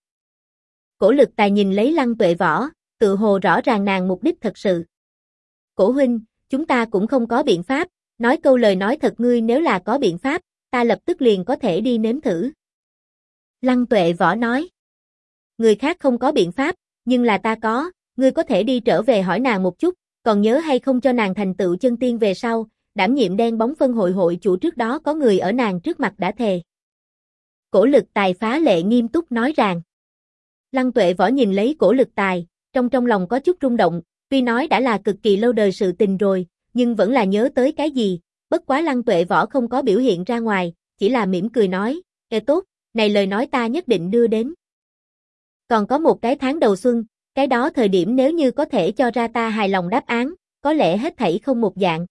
Cổ Lực Tài nhìn lấy Lăng Tuệ Võ, tự hồ rõ ràng nàng mục đích thật sự. Cổ huynh, chúng ta cũng không có biện pháp, nói câu lời nói thật ngươi nếu là có biện pháp, ta lập tức liền có thể đi nếm thử. Lăng Tuệ Võ nói, người khác không có biện pháp, nhưng là ta có, ngươi có thể đi trở về hỏi nàng một chút, còn nhớ hay không cho nàng thành tựu chân tiên về sau, đảm nhiệm đen bóng phân hội hội chủ trước đó có người ở nàng trước mặt đã thề. Cổ Lực Tài phá lệ nghiêm túc nói rằng, Lăng Tuệ Võ nhìn lấy Cổ Lực Tài, trong lòng có chút rung động, tuy nói đã là cực kỳ lâu đời sự tình rồi, nhưng vẫn là nhớ tới cái gì, bất quá Lăng Tuệ Võ không có biểu hiện ra ngoài, chỉ là mỉm cười nói, tốt, này lời nói ta nhất định đưa đến. Còn có một cái tháng đầu xuân, cái đó thời điểm nếu như có thể cho ra ta hài lòng đáp án, có lẽ hết thảy không một dạng.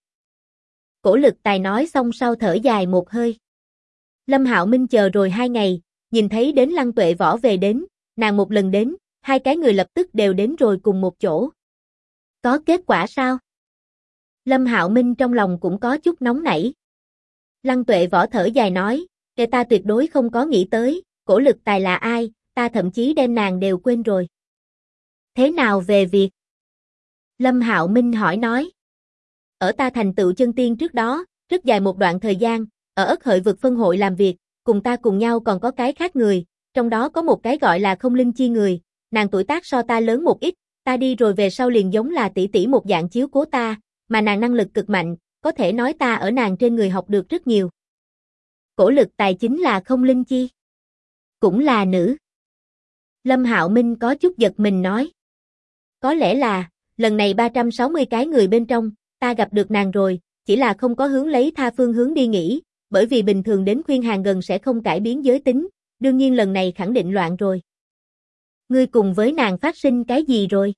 Cổ Lực Tài nói xong sau thở dài một hơi. Lâm Hạo Minh chờ rồi 2 ngày, nhìn thấy đến Lăng Tuệ Võ về đến, nàng một lần đến, hai cái người lập tức đều đến rồi cùng một chỗ. Có kết quả sao? Lâm Hạo Minh trong lòng cũng có chút nóng nảy. Lăng Tuệ Võ thở dài nói, ta tuyệt đối không có nghĩ tới, Cổ Lực Tài là ai, ta thậm chí đem nàng đều quên rồi. Thế nào về việc? Lâm Hạo Minh hỏi nói. Ở ta thành tựu chân tiên trước đó, rất dài một đoạn thời gian, ở Ất Hợi vực phân hội làm việc, cùng ta cùng nhau còn có cái khác người, trong đó có một cái gọi là Không Linh Chi người, nàng tuổi tác so ta lớn một ít, ta đi rồi về sau liền giống là tỷ tỷ một dạng chiếu cố ta, mà nàng năng lực cực mạnh, có thể nói ta ở nàng trên người học được rất nhiều. Cổ Lực Tài chính là Không Linh Chi. Cũng là nữ. Lâm Hạo Minh có chút giật mình nói. Có lẽ là, lần này 360 cái người bên trong, ta gặp được nàng rồi, chỉ là không có hướng lấy tha phương hướng đi nghĩ, bởi vì bình thường đến khuyên hàng gần sẽ không cải biến giới tính, đương nhiên lần này khẳng định loạn rồi. Ngươi cùng với nàng phát sinh cái gì rồi?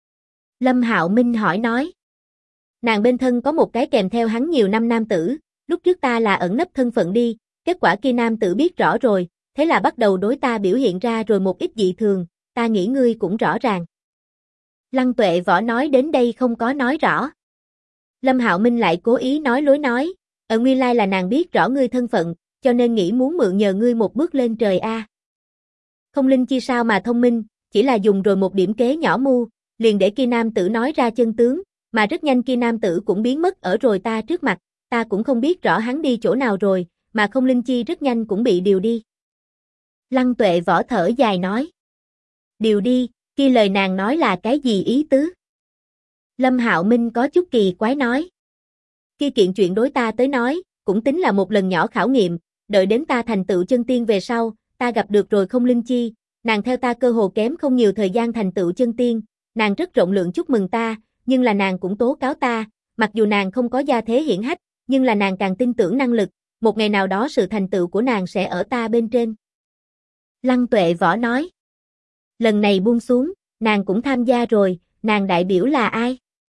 Lâm Hạo Minh hỏi nói. Nàng bên thân có một cái kèm theo hắn nhiều năm nam tử, lúc trước ta là ẩn nấp thân phận đi, kết quả kia nam tử biết rõ rồi, thế là bắt đầu đối ta biểu hiện ra rồi một ít dị thường, ta nghĩ ngươi cũng rõ ràng. Lăng Tuệ Võ nói đến đây không có nói rõ. Lâm Hạo Minh lại cố ý nói lối nói, nguyên lai là nàng biết rõ ngươi thân phận, cho nên nghĩ muốn mượn nhờ ngươi một bước lên trời a. Không Linh Chi sao mà thông minh, chỉ là dùng rồi một điểm kế nhỏ mưu, liền để kia nam tử nói ra chân tướng, mà rất nhanh kia nam tử cũng biến mất ở rồi ta trước mặt, ta cũng không biết rõ hắn đi chỗ nào rồi, mà Không Linh Chi rất nhanh cũng bị điều đi. Lăng Tuệ Võ thở dài nói. Điều đi, kia lời nàng nói là cái gì ý tứ? Lâm Hạo Minh có chút kỳ quái nói. Kia kiện chuyện đối ta tới nói, cũng tính là một lần nhỏ khảo nghiệm, đợi đến ta thành tựu chân tiên về sau, ta gặp được rồi Không Linh Chi, nàng theo ta cơ hồ kém không nhiều thời gian thành tựu chân tiên, nàng rất rộng lượng chúc mừng ta, nhưng là nàng cũng tố cáo ta, mặc dù nàng không có gia thế hiển hách, nhưng là nàng càng tin tưởng năng lực, một ngày nào đó sự thành tựu của nàng sẽ ở ta bên trên. Lăng Tuệ Võ nói. Lần này buông xuống, nàng cũng tham gia rồi, nàng đại biểu là ai?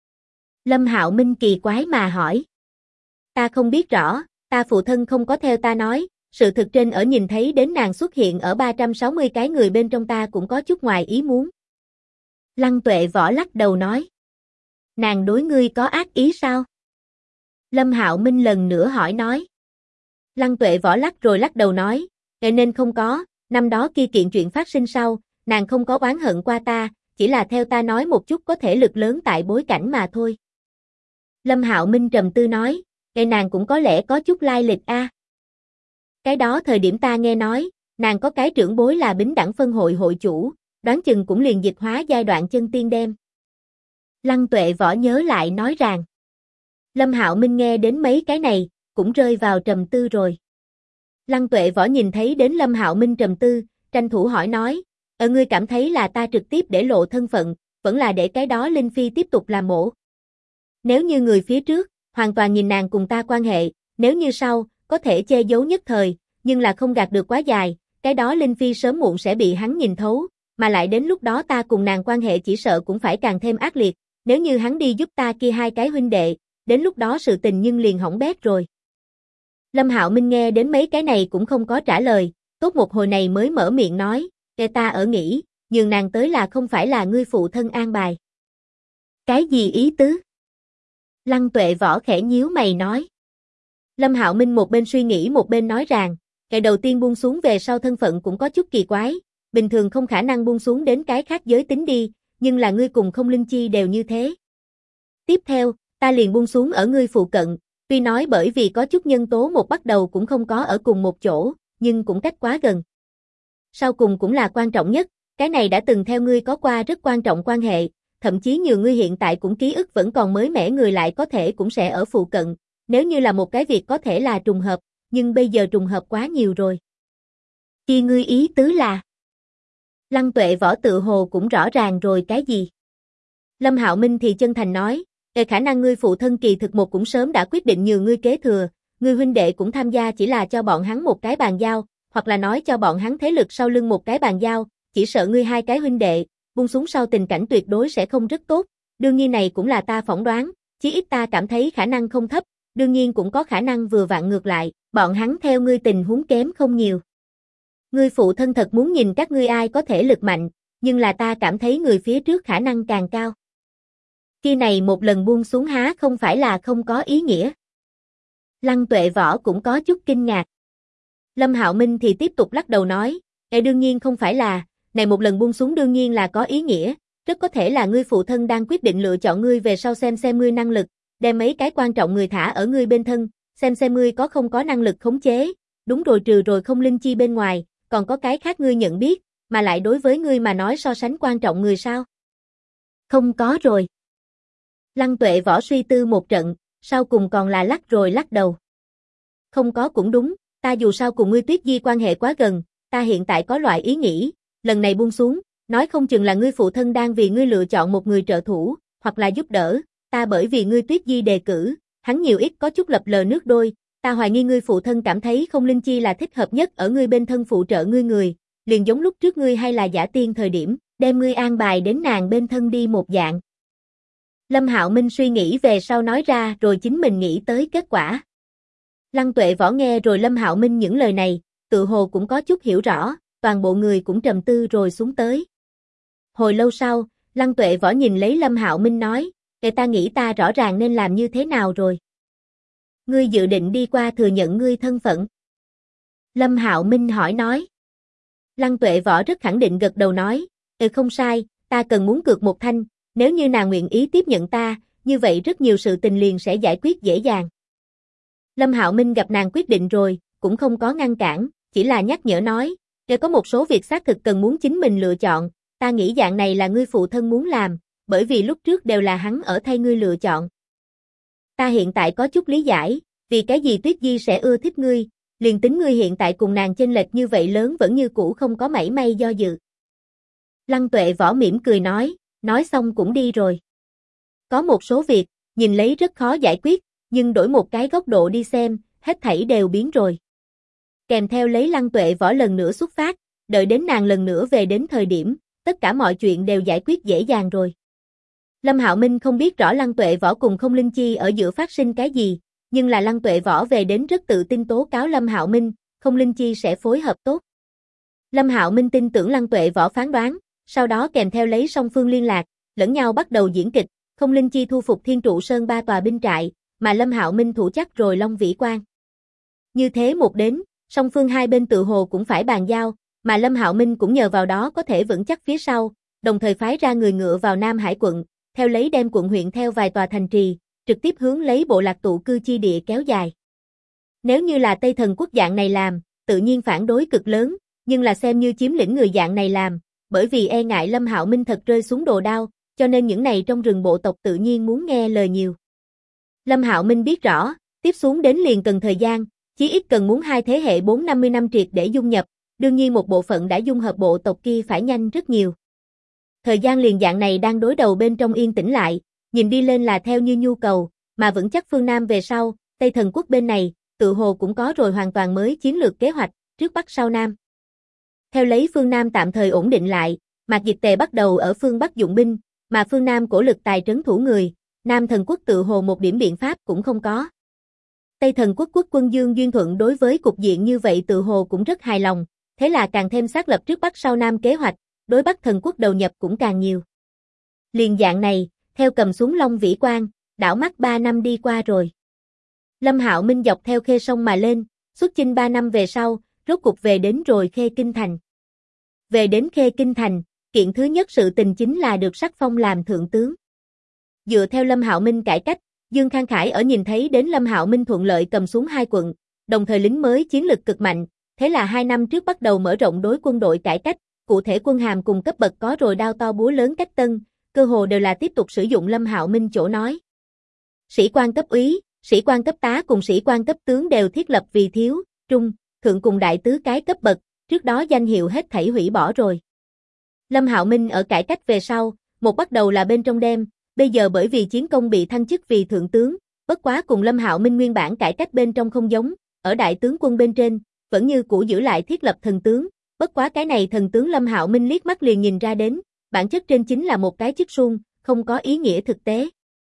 Lâm Hạo Minh kỳ quái mà hỏi. Ta không biết rõ, ta phụ thân không có theo ta nói, sự thực trên ở nhìn thấy đến nàng xuất hiện ở 360 cái người bên trong ta cũng có chút ngoài ý muốn. Lăng Tuệ Võ lắc đầu nói. Nàng đối ngươi có ác ý sao? Lâm Hạo Minh lần nữa hỏi nói. Lăng Tuệ Võ lắc rồi lắc đầu nói, nên không có, năm đó kia kiện chuyện phát sinh sau, nàng không có oán hận qua ta, chỉ là theo ta nói một chút có thể lực lớn tại bối cảnh mà thôi. Lâm Hạo Minh trầm tư nói, nàng cũng có lẽ có chút lai lịch a. Cái đó thời điểm ta nghe nói, nàng có cái trưởng bối là Bính Đẳng phân hội hội chủ, đoán chừng cũng liền dịch hóa giai đoạn chân tiên đem. Lăng Tuệ Võ nhớ lại nói rằng. Lâm Hạo Minh nghe đến mấy cái này, cũng rơi vào trầm tư rồi. Lăng Tuệ Võ nhìn thấy đến Lâm Hạo Minh trầm tư, tranh thủ hỏi nói, ngươi cảm thấy là ta trực tiếp để lộ thân phận, vẫn là để cái đó Linh Phi tiếp tục làm mổ? Nếu như người phía trước, hoàn toàn nhìn nàng cùng ta quan hệ, nếu như sau, có thể che giấu nhất thời, nhưng là không gạt được quá dài, cái đó Linh Phi sớm muộn sẽ bị hắn nhìn thấu, mà lại đến lúc đó ta cùng nàng quan hệ chỉ sợ cũng phải càng thêm ác liệt, nếu như hắn đi giúp ta kia hai cái huynh đệ, đến lúc đó sự tình nhưng liền hỏng bét rồi. Lâm Hạo Minh nghe đến mấy cái này cũng không có trả lời, tốt một hồi này mới mở miệng nói, ta ở nghĩ, nhường nàng tới là không phải là ngươi phụ thân an bài. Cái gì ý tứ? Lăng Tuệ Võ khẽ nhíu mày nói. Lâm Hạo Minh một bên suy nghĩ một bên nói rằng, cái đầu tiên buông xuống về sau thân phận cũng có chút kỳ quái, bình thường không khả năng buông xuống đến cái khác giới tính đi, nhưng là ngươi cùng Không Linh Chi đều như thế. Tiếp theo, ta liền buông xuống ở ngươi phụ cận, tuy nói bởi vì có chút nhân tố một bắt đầu cũng không có ở cùng một chỗ, nhưng cũng cách quá gần. Sau cùng cũng là quan trọng nhất, cái này đã từng theo ngươi có qua rất quan trọng quan hệ, thậm chí nhiều ngươi hiện tại cũng ký ức vẫn còn mới mẻ người lại có thể cũng sẽ ở phụ cận, nếu như là một cái việc có thể là trùng hợp, nhưng bây giờ trùng hợp quá nhiều rồi. Kia ngươi ý tứ là? Lăng Tuệ Võ tự hồ cũng rõ ràng rồi cái gì. Lâm Hạo Minh thì chân thành nói, khả năng ngươi phụ thân Kỳ Thực Một cũng sớm đã quyết định nhường ngươi kế thừa, ngươi huynh đệ cũng tham gia chỉ là cho bọn hắn một cái bàn giao, hoặc là nói cho bọn hắn thế lực sau lưng một cái bàn giao, chỉ sợ ngươi hai cái huynh đệ, buông xuống sau tình cảnh tuyệt đối sẽ không rất tốt, đương nhiên này cũng là ta phỏng đoán, chí ít ta cảm thấy khả năng không thấp, đương nhiên cũng có khả năng vừa vặn ngược lại, bọn hắn theo ngươi tình huống kém không nhiều. Ngươi phụ thân thật muốn nhìn các ngươi ai có thể lực mạnh, nhưng là ta cảm thấy người phía trước khả năng càng cao. Khi này một lần buông xuống há không phải là không có ý nghĩa. Lăng Tuệ Võ cũng có chút kinh ngạc. Lâm Hạo Minh thì tiếp tục lắc đầu nói, đương nhiên không phải là, này một lần buông xuống đương nhiên là có ý nghĩa, rất có thể là ngươi phụ thân đang quyết định lựa chọn ngươi về sau xem ngươi năng lực, đem mấy cái quan trọng người thả ở ngươi bên thân, xem ngươi có không có năng lực khống chế, đúng rồi trừ rồi không linh chi bên ngoài, còn có cái khác ngươi nhận biết, mà lại đối với ngươi mà nói so sánh quan trọng người sao? Không có rồi. Lăng Tuệ Võ suy tư một trận, sau cùng còn là lắc rồi lắc đầu. Không có cũng đúng, ta dù sao cùng ngươi Tuyết Di quan hệ quá gần, ta hiện tại có loại ý nghĩ, lần này buông xuống, nói không chừng là ngươi phụ thân đang vì ngươi lựa chọn một người trợ thủ, hoặc là giúp đỡ, ta bởi vì ngươi Tuyết Di đề cử, hắn nhiều ít có chút lập lờ nước đôi, ta hoài nghi ngươi phụ thân cảm thấy không linh chi là thích hợp nhất ở ngươi bên thân phụ trợ ngươi người, liền giống lúc trước ngươi hay là Giả Tiên thời điểm, đem ngươi an bài đến nàng bên thân đi một dạng. Lâm Hạo Minh suy nghĩ về sau nói ra rồi chính mình nghĩ tới kết quả. Lăng Tuệ Võ nghe rồi Lâm Hạo Minh những lời này, tự hồ cũng có chút hiểu rõ, toàn bộ người cũng trầm tư rồi xuống tới. Hồi lâu sau, Lăng Tuệ Võ nhìn lấy Lâm Hạo Minh nói, ta nghĩ ta rõ ràng nên làm như thế nào rồi. Ngươi dự định đi qua thừa nhận ngươi thân phận. Lâm Hạo Minh hỏi nói. Lăng Tuệ Võ rất khẳng định gật đầu nói, không sai, ta cần muốn cược một thanh, nếu như nàng nguyện ý tiếp nhận ta, như vậy rất nhiều sự tình liền sẽ giải quyết dễ dàng. Lâm Hạo Minh gặp nàng quyết định rồi, cũng không có ngăn cản, chỉ là nhắc nhở nói, có một số việc xác thực cần muốn chính mình lựa chọn, ta nghĩ dạng này là ngươi phụ thân muốn làm, bởi vì lúc trước đều là hắn ở thay ngươi lựa chọn. Ta hiện tại có chút lý giải, vì cái gì Tuyết Di sẽ ưa thích ngươi, liền tính ngươi hiện tại cùng nàng chênh lệch như vậy lớn vẫn như cũ không có mảy may do dự. Lăng Tuệ Võ mỉm cười nói xong cũng đi rồi. Có một số việc, nhìn lấy rất khó giải quyết, nhưng đổi một cái góc độ đi xem, hết thảy đều biến rồi. Kèm theo lấy Lăng Tuệ Võ lần nữa xuất phát, đợi đến nàng lần nữa về đến thời điểm, tất cả mọi chuyện đều giải quyết dễ dàng rồi. Lâm Hạo Minh không biết rõ Lăng Tuệ Võ cùng Không Linh Chi ở giữa phát sinh cái gì, nhưng là Lăng Tuệ Võ về đến rất tự tin tố cáo Lâm Hạo Minh, Không Linh Chi sẽ phối hợp tốt. Lâm Hạo Minh tin tưởng Lăng Tuệ Võ phán đoán, sau đó kèm theo lấy song phương liên lạc, lẫn nhau bắt đầu diễn kịch, Không Linh Chi thu phục Thiên Trụ Sơn 3 tòa binh trại, mà Lâm Hạo Minh thủ chắc rồi Long Vĩ Quan. Như thế một đến, song phương hai bên tự hồ cũng phải bàn giao, mà Lâm Hạo Minh cũng nhờ vào đó có thể vững chắc phía sau, đồng thời phái ra người ngựa vào Nam Hải quận, theo lấy đem quận huyện theo vài tòa thành trì, trực tiếp hướng lấy bộ lạc tụ cư chi địa kéo dài. Nếu như là Tây Thần quốc dạng này làm, tự nhiên phản đối cực lớn, nhưng là xem như chiếm lĩnh người dạng này làm, bởi vì e ngại Lâm Hạo Minh thật rơi xuống đồ đao, cho nên những này trong rừng bộ tộc tự nhiên muốn nghe lời nhiều. Lâm Hạo Minh biết rõ, tiếp xuống đến liền cần thời gian, chí ít cần muốn hai thế hệ 4-50 năm triệt để dung nhập, đương nhiên một bộ phận đã dung hợp bộ tộc kia phải nhanh rất nhiều. Thời gian liền dạng này đang đối đầu bên trong yên tĩnh lại, nhìn đi lên là theo như nhu cầu, mà vững chắc phương Nam về sau, Tây Thần quốc bên này, tự hồ cũng có rồi hoàn toàn mới chiến lược kế hoạch, trước Bắc sau Nam. Theo lấy phương Nam tạm thời ổn định lại, Mạc Dịch Tề bắt đầu ở phương Bắc dụng binh, mà phương Nam cổ lực tài trấn thủ người, Nam Thần quốc tự hồ một điểm biện pháp cũng không có. Tây Thần quốc quốc quân Dương Duyên Thuận đối với cục diện như vậy tự hồ cũng rất hài lòng, thế là càng thêm xác lập trước Bắc sau Nam kế hoạch, đối Bắc Thần quốc đầu nhập cũng càng nhiều. Liền dạng này, theo cầm xuống Long Vĩ Quan, đảo mắt 3 năm đi qua rồi. Lâm Hạo Minh dọc theo Khê sông mà lên, xuất chinh 3 năm về sau, rốt cục về đến rồi Khê Kinh Thành. Về đến Khê Kinh Thành, kiện thứ nhất sự tình chính là được sắc phong làm thượng tướng. Dựa theo Lâm Hạo Minh cải cách, Dương Khang Khải ở nhìn thấy đến Lâm Hạo Minh thuận lợi cầm xuống 2 quận, đồng thời lính mới chiến lực cực mạnh, thế là 2 năm trước bắt đầu mở rộng đối quân đội cải cách, cụ thể quân hàm cùng cấp bậc có rồi đao to búa lớn cách tân, cơ hồ đều là tiếp tục sử dụng Lâm Hạo Minh chỗ nói. Sĩ quan cấp úy, sĩ quan cấp tá cùng sĩ quan cấp tướng đều thiết lập vì thiếu, trung, thượng cùng đại tứ cái cấp bậc, trước đó danh hiệu hết thảy hủy bỏ rồi. Lâm Hạo Minh ở cải cách về sau, một bắt đầu là bên trong đêm, bây giờ bởi vì chiến công bị thăng chức vì thượng tướng, bất quá cùng Lâm Hạo Minh nguyên bản cải cách bên trong không giống, ở đại tướng quân bên trên, vẫn như cũ giữ lại thiết lập thần tướng, bất quá cái này thần tướng Lâm Hạo Minh liếc mắt liền nhìn ra đến, bản chất trên chính là một cái chức suông, không có ý nghĩa thực tế.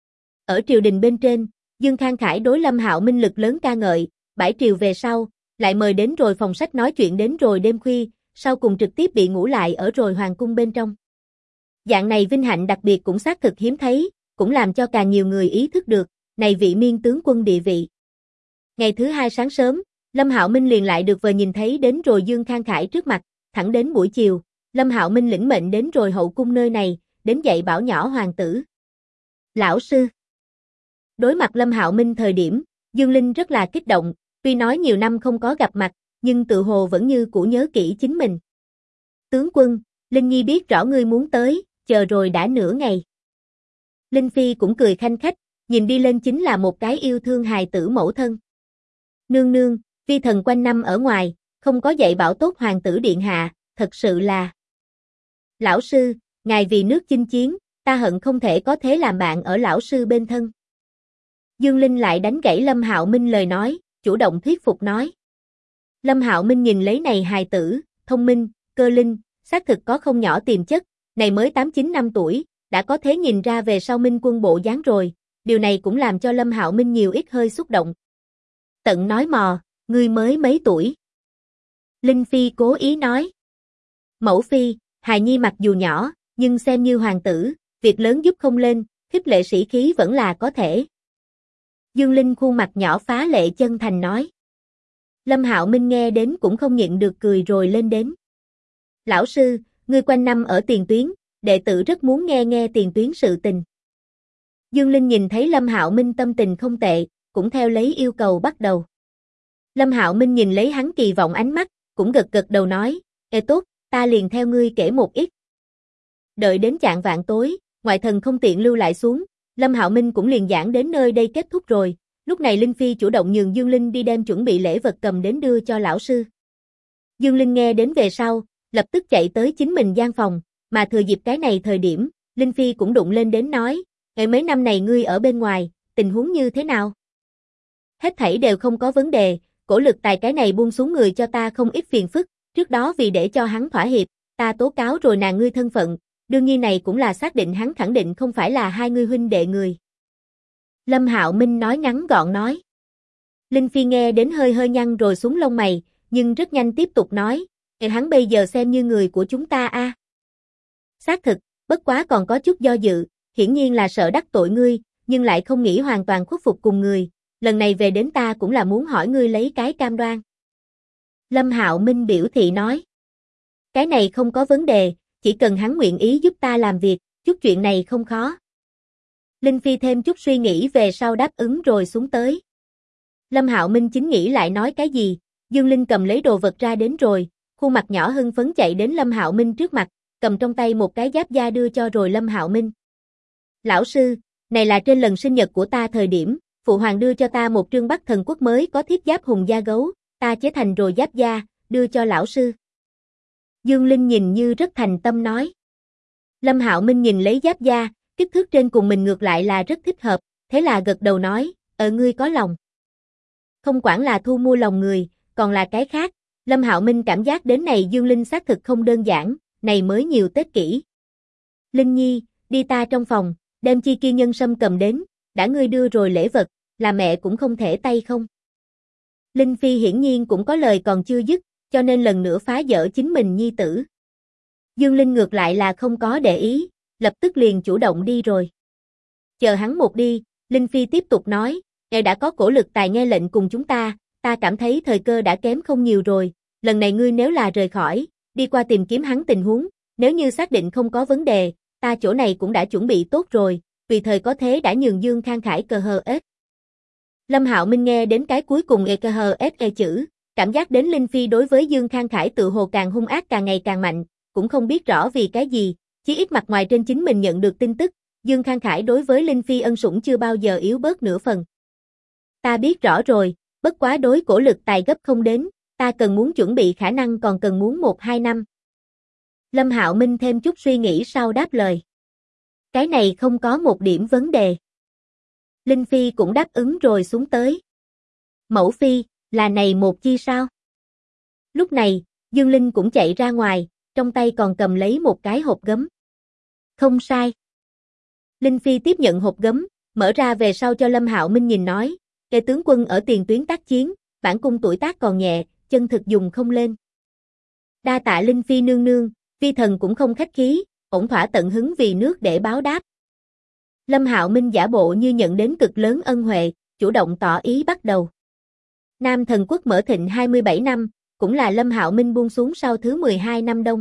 Ở triều đình bên trên, Dương Khang Khải đối Lâm Hạo Minh lực lớn ca ngợi, bãi triều về sau, lại mời đến rồi phòng sách nói chuyện đến rồi đêm khuya, sau cùng trực tiếp bị ngủ lại ở rồi hoàng cung bên trong. Dạng này vinh hạnh đặc biệt cũng xác thực hiếm thấy, cũng làm cho càng nhiều người ý thức được, này vị miên tướng quân địa vị. Ngày thứ hai sáng sớm, Lâm Hạo Minh liền lại được vừa nhìn thấy đến rồi Dương Khang Khải trước mặt, thẳng đến buổi chiều, Lâm Hạo Minh lĩnh mệnh đến rồi hậu cung nơi này, đến dạy bảo nhỏ hoàng tử. Lão sư. Đối mặt Lâm Hạo Minh thời điểm, Dương Linh rất là kích động, tuy nói nhiều năm không có gặp mặt, nhưng tự hồ vẫn như cũ nhớ kỹ chính mình. Tướng quân, Linh Nhi biết rõ ngươi muốn tới, chờ rồi đã nửa ngày. Linh Phi cũng cười khanh khách, nhìn đi lên chính là một cái yêu thương hài tử mẫu thân. Nương nương, vi thần quanh năm ở ngoài, không có dạy bảo tốt hoàng tử điện hạ, thật sự là. Lão sư, ngài vì nước chinh chiến, ta hận không thể có thế làm bạn ở lão sư bên thân. Dương Linh lại đánh gãy Lâm Hạo Minh lời nói, chủ động thuyết phục nói. Lâm Hạo Minh nhìn lấy này hài tử, thông minh, cơ linh, xác thực có không nhỏ tiềm chất, này mới 8-9 năm tuổi, đã có thế nhìn ra về sau Minh quân bộ dáng rồi, điều này cũng làm cho Lâm Hạo Minh nhiều ít hơi xúc động. Tận nói mò, ngươi mới mấy tuổi? Linh Phi cố ý nói. Mẫu Phi, hài nhi mặc dù nhỏ, nhưng xem như hoàng tử, việc lớn giúp không lên, khích lệ sĩ khí vẫn là có thể. Dương Linh khuôn mặt nhỏ phá lệ chân thành nói. Lâm Hạo Minh nghe đến cũng không nhịn được cười rồi lên đến. Lão sư, ngươi quanh năm ở tiền tuyến, đệ tử rất muốn nghe nghe tiền tuyến sự tình. Dương Linh nhìn thấy Lâm Hạo Minh tâm tình không tệ, cũng theo lấy yêu cầu bắt đầu. Lâm Hạo Minh nhìn lấy hắn kỳ vọng ánh mắt, cũng gật gật đầu nói, ê tốt, ta liền theo ngươi kể một ít. Đợi đến chạng vạng tối, ngoại thần không tiện lưu lại xuống, Lâm Hạo Minh cũng liền giảng đến nơi đây kết thúc rồi, lúc này Linh Phi chủ động nhường Dương Linh đi đem chuẩn bị lễ vật cầm đến đưa cho lão sư. Dương Linh nghe đến về sau, lập tức chạy tới chính mình gian phòng, mà thừa dịp cái này thời điểm, Linh Phi cũng đụng lên đến nói, mấy năm này ngươi ở bên ngoài, tình huống như thế nào? Hết thảy đều không có vấn đề, cổ lực tài cái này buông xuống người cho ta không ít phiền phức, trước đó vì để cho hắn thỏa hiệp, ta tố cáo rồi nàng ngươi thân phận, đương nhiên này cũng là xác định hắn khẳng định không phải là hai ngươi huynh đệ người. Lâm Hạo Minh nói ngắn gọn nói. Linh Phi nghe đến hơi hơi nhăn rồi xuống lông mày, nhưng rất nhanh tiếp tục nói, hắn bây giờ xem như người của chúng ta a. Xác thực, bất quá còn có chút do dự, hiển nhiên là sợ đắc tội ngươi, nhưng lại không nghĩ hoàn toàn khuất phục cùng người, lần này về đến ta cũng là muốn hỏi ngươi lấy cái cam đoan. Lâm Hạo Minh biểu thị nói, cái này không có vấn đề, chỉ cần hắn nguyện ý giúp ta làm việc, chút chuyện này không khó. Linh Phi thêm chút suy nghĩ về sau đáp ứng rồi xuống tới. Lâm Hạo Minh chính nghĩ lại nói cái gì, Dương Linh cầm lấy đồ vật ra đến rồi, khuôn mặt nhỏ hưng phấn chạy đến Lâm Hạo Minh trước mặt, cầm trong tay một cái giáp da đưa cho rồi Lâm Hạo Minh. Lão sư, này là trên lần sinh nhật của ta thời điểm, phụ hoàng đưa cho ta một trương Bắc Thần Quốc mới có thiết giáp hùng da gấu, ta chế thành rồi giáp da, đưa cho lão sư. Dương Linh nhìn như rất thành tâm nói. Lâm Hạo Minh nhìn lấy giáp da, kích thước trên cùng mình ngược lại là rất thích hợp, thế là gật đầu nói, ngươi có lòng. Không quản là thu mua lòng người, còn là cái khác, Lâm Hạo Minh cảm giác đến này Dương Linh xác thực không đơn giản, này mới nhiều Tết kỷ. Linh Nhi, đi ta trong phòng, đem chi kia nhân sâm cầm đến, đã ngươi đưa rồi lễ vật, là mẹ cũng không thể tay không. Linh Phi hiển nhiên cũng có lời còn chưa dứt, cho nên lần nữa phá vỡ chính mình nhi tử. Dương Linh ngược lại là không có để ý, lập tức liền chủ động đi rồi. Chờ hắn một đi, Linh Phi tiếp tục nói, ngài đã có cổ lực tài nghe lệnh cùng chúng ta cảm thấy thời cơ đã kém không nhiều rồi, lần này ngươi nếu là rời khỏi, đi qua tìm kiếm hắn tình huống, nếu như xác định không có vấn đề, ta chỗ này cũng đã chuẩn bị tốt rồi, tùy thời có thế đã nhường Dương Khang Khải cờ hờ ết. Lâm Hạo Minh nghe đến cái cuối cùng cờ hờ ết chữ, cảm giác đến Linh Phi đối với Dương Khang Khải tự hồ càng hung ác càng ngày càng mạnh, cũng không biết rõ vì cái gì, chỉ ít mặt ngoài trên chính mình nhận được tin tức, Dương Khang Khải đối với Linh Phi ân sủng chưa bao giờ yếu bớt nửa phần. Ta biết rõ rồi, bất quá đối cổ lực tài gấp không đến, ta cần muốn chuẩn bị khả năng còn cần muốn 1-2 năm. Lâm Hạo Minh thêm chút suy nghĩ sau đáp lời. Cái này không có một điểm vấn đề. Linh Phi cũng đáp ứng rồi xuống tới. Mẫu Phi, là này một chi sao? Lúc này, Dương Linh cũng chạy ra ngoài, trong tay còn cầm lấy một cái hộp gấm. Không sai. Linh Phi tiếp nhận hộp gấm, mở ra về sau cho Lâm Hạo Minh nhìn nói, kẻ tướng quân ở tiền tuyến tác chiến, bản cung tuổi tác còn nhẹ, chân thực dùng không lên. Đa tạ Linh Phi nương nương, vi thần cũng không khách khí, ổn thỏa tận hứng vì nước để báo đáp. Lâm Hạo Minh giả bộ như nhận đến cực lớn ân huệ, chủ động tỏ ý bắt đầu. Nam Thần Quốc mở thịnh 27 năm, cũng là Lâm Hạo Minh buông xuống sau thứ 12 năm đông.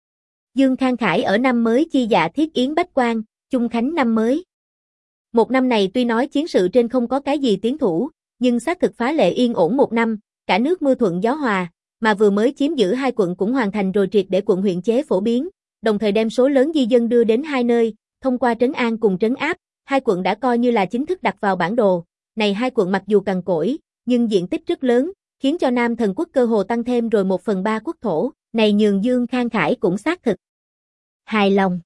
Dương Khang Khải ở năm mới chi dạ thiết yến bách quan, chung khánh năm mới. Một năm này tuy nói chiến sự trên không có cái gì tiến thủ, nhưng xác thực phá lệ yên ổn một năm, cả nước mưa thuận gió hòa, mà vừa mới chiếm giữ hai quận cũng hoàn thành rồi triệt để quận huyện chế phổ biến, đồng thời đem số lớn di dân đưa đến hai nơi, thông qua trấn an cùng trấn áp, hai quận đã coi như là chính thức đặt vào bản đồ. Này hai quận mặc dù cằn cỗi, nhưng diện tích rất lớn, khiến cho Nam Thần Quốc cơ hồ tăng thêm rồi 1/3 quốc thổ, này nhường Dương Khang Khải cũng xác thực hài lòng.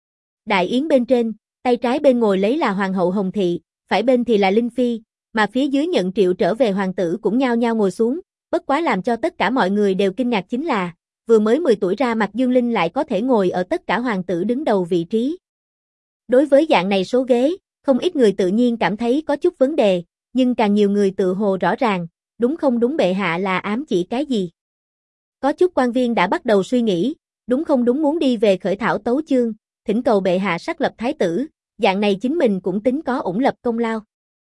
Đại yến bên trên, tay trái bên ngồi lấy là Hoàng hậu Hồng Thị, phải bên thì là Linh Phi, mà phía dưới nhận triệu trở về hoàng tử cũng nhao nhao ngồi xuống, bất quá làm cho tất cả mọi người đều kinh ngạc chính là, vừa mới 10 tuổi ra mặt Dương Linh lại có thể ngồi ở tất cả hoàng tử đứng đầu vị trí. Đối với dạng này số ghế, không ít người tự nhiên cảm thấy có chút vấn đề, nhưng càng nhiều người tự hồ rõ ràng, đúng không đúng bệ hạ là ám chỉ cái gì. Có chút quan viên đã bắt đầu suy nghĩ, đúng không đúng muốn đi về khởi thảo tấu chương, thỉnh cầu bệ hạ sắc lập thái tử, dạng này chính mình cũng tính có ủng lập công lao.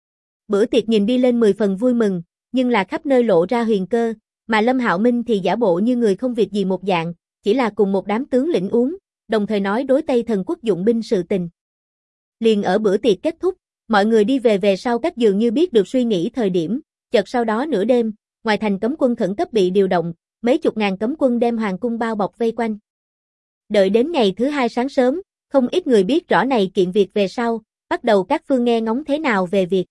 Bữa tiệc nhìn đi lên 10 phần vui mừng, nhưng là khắp nơi lộ ra huyền cơ, mà Lâm Hạo Minh thì giả bộ như người không việc gì một dạng, chỉ là cùng một đám tướng lĩnh uống, đồng thời nói đối Tây Thần Quốc dụng binh sự tình. Liền ở bữa tiệc kết thúc, mọi người đi về sau cách dường như biết được suy nghĩ thời điểm, chợt sau đó nửa đêm, ngoài thành cấm quân khẩn cấp bị điều động, mấy chục ngàn cấm quân đem hoàng cung bao bọc vây quanh. Đợi đến ngày thứ hai sáng sớm, không ít người biết rõ này kiện việc về sau, bắt đầu các phương nghe ngóng thế nào về việc.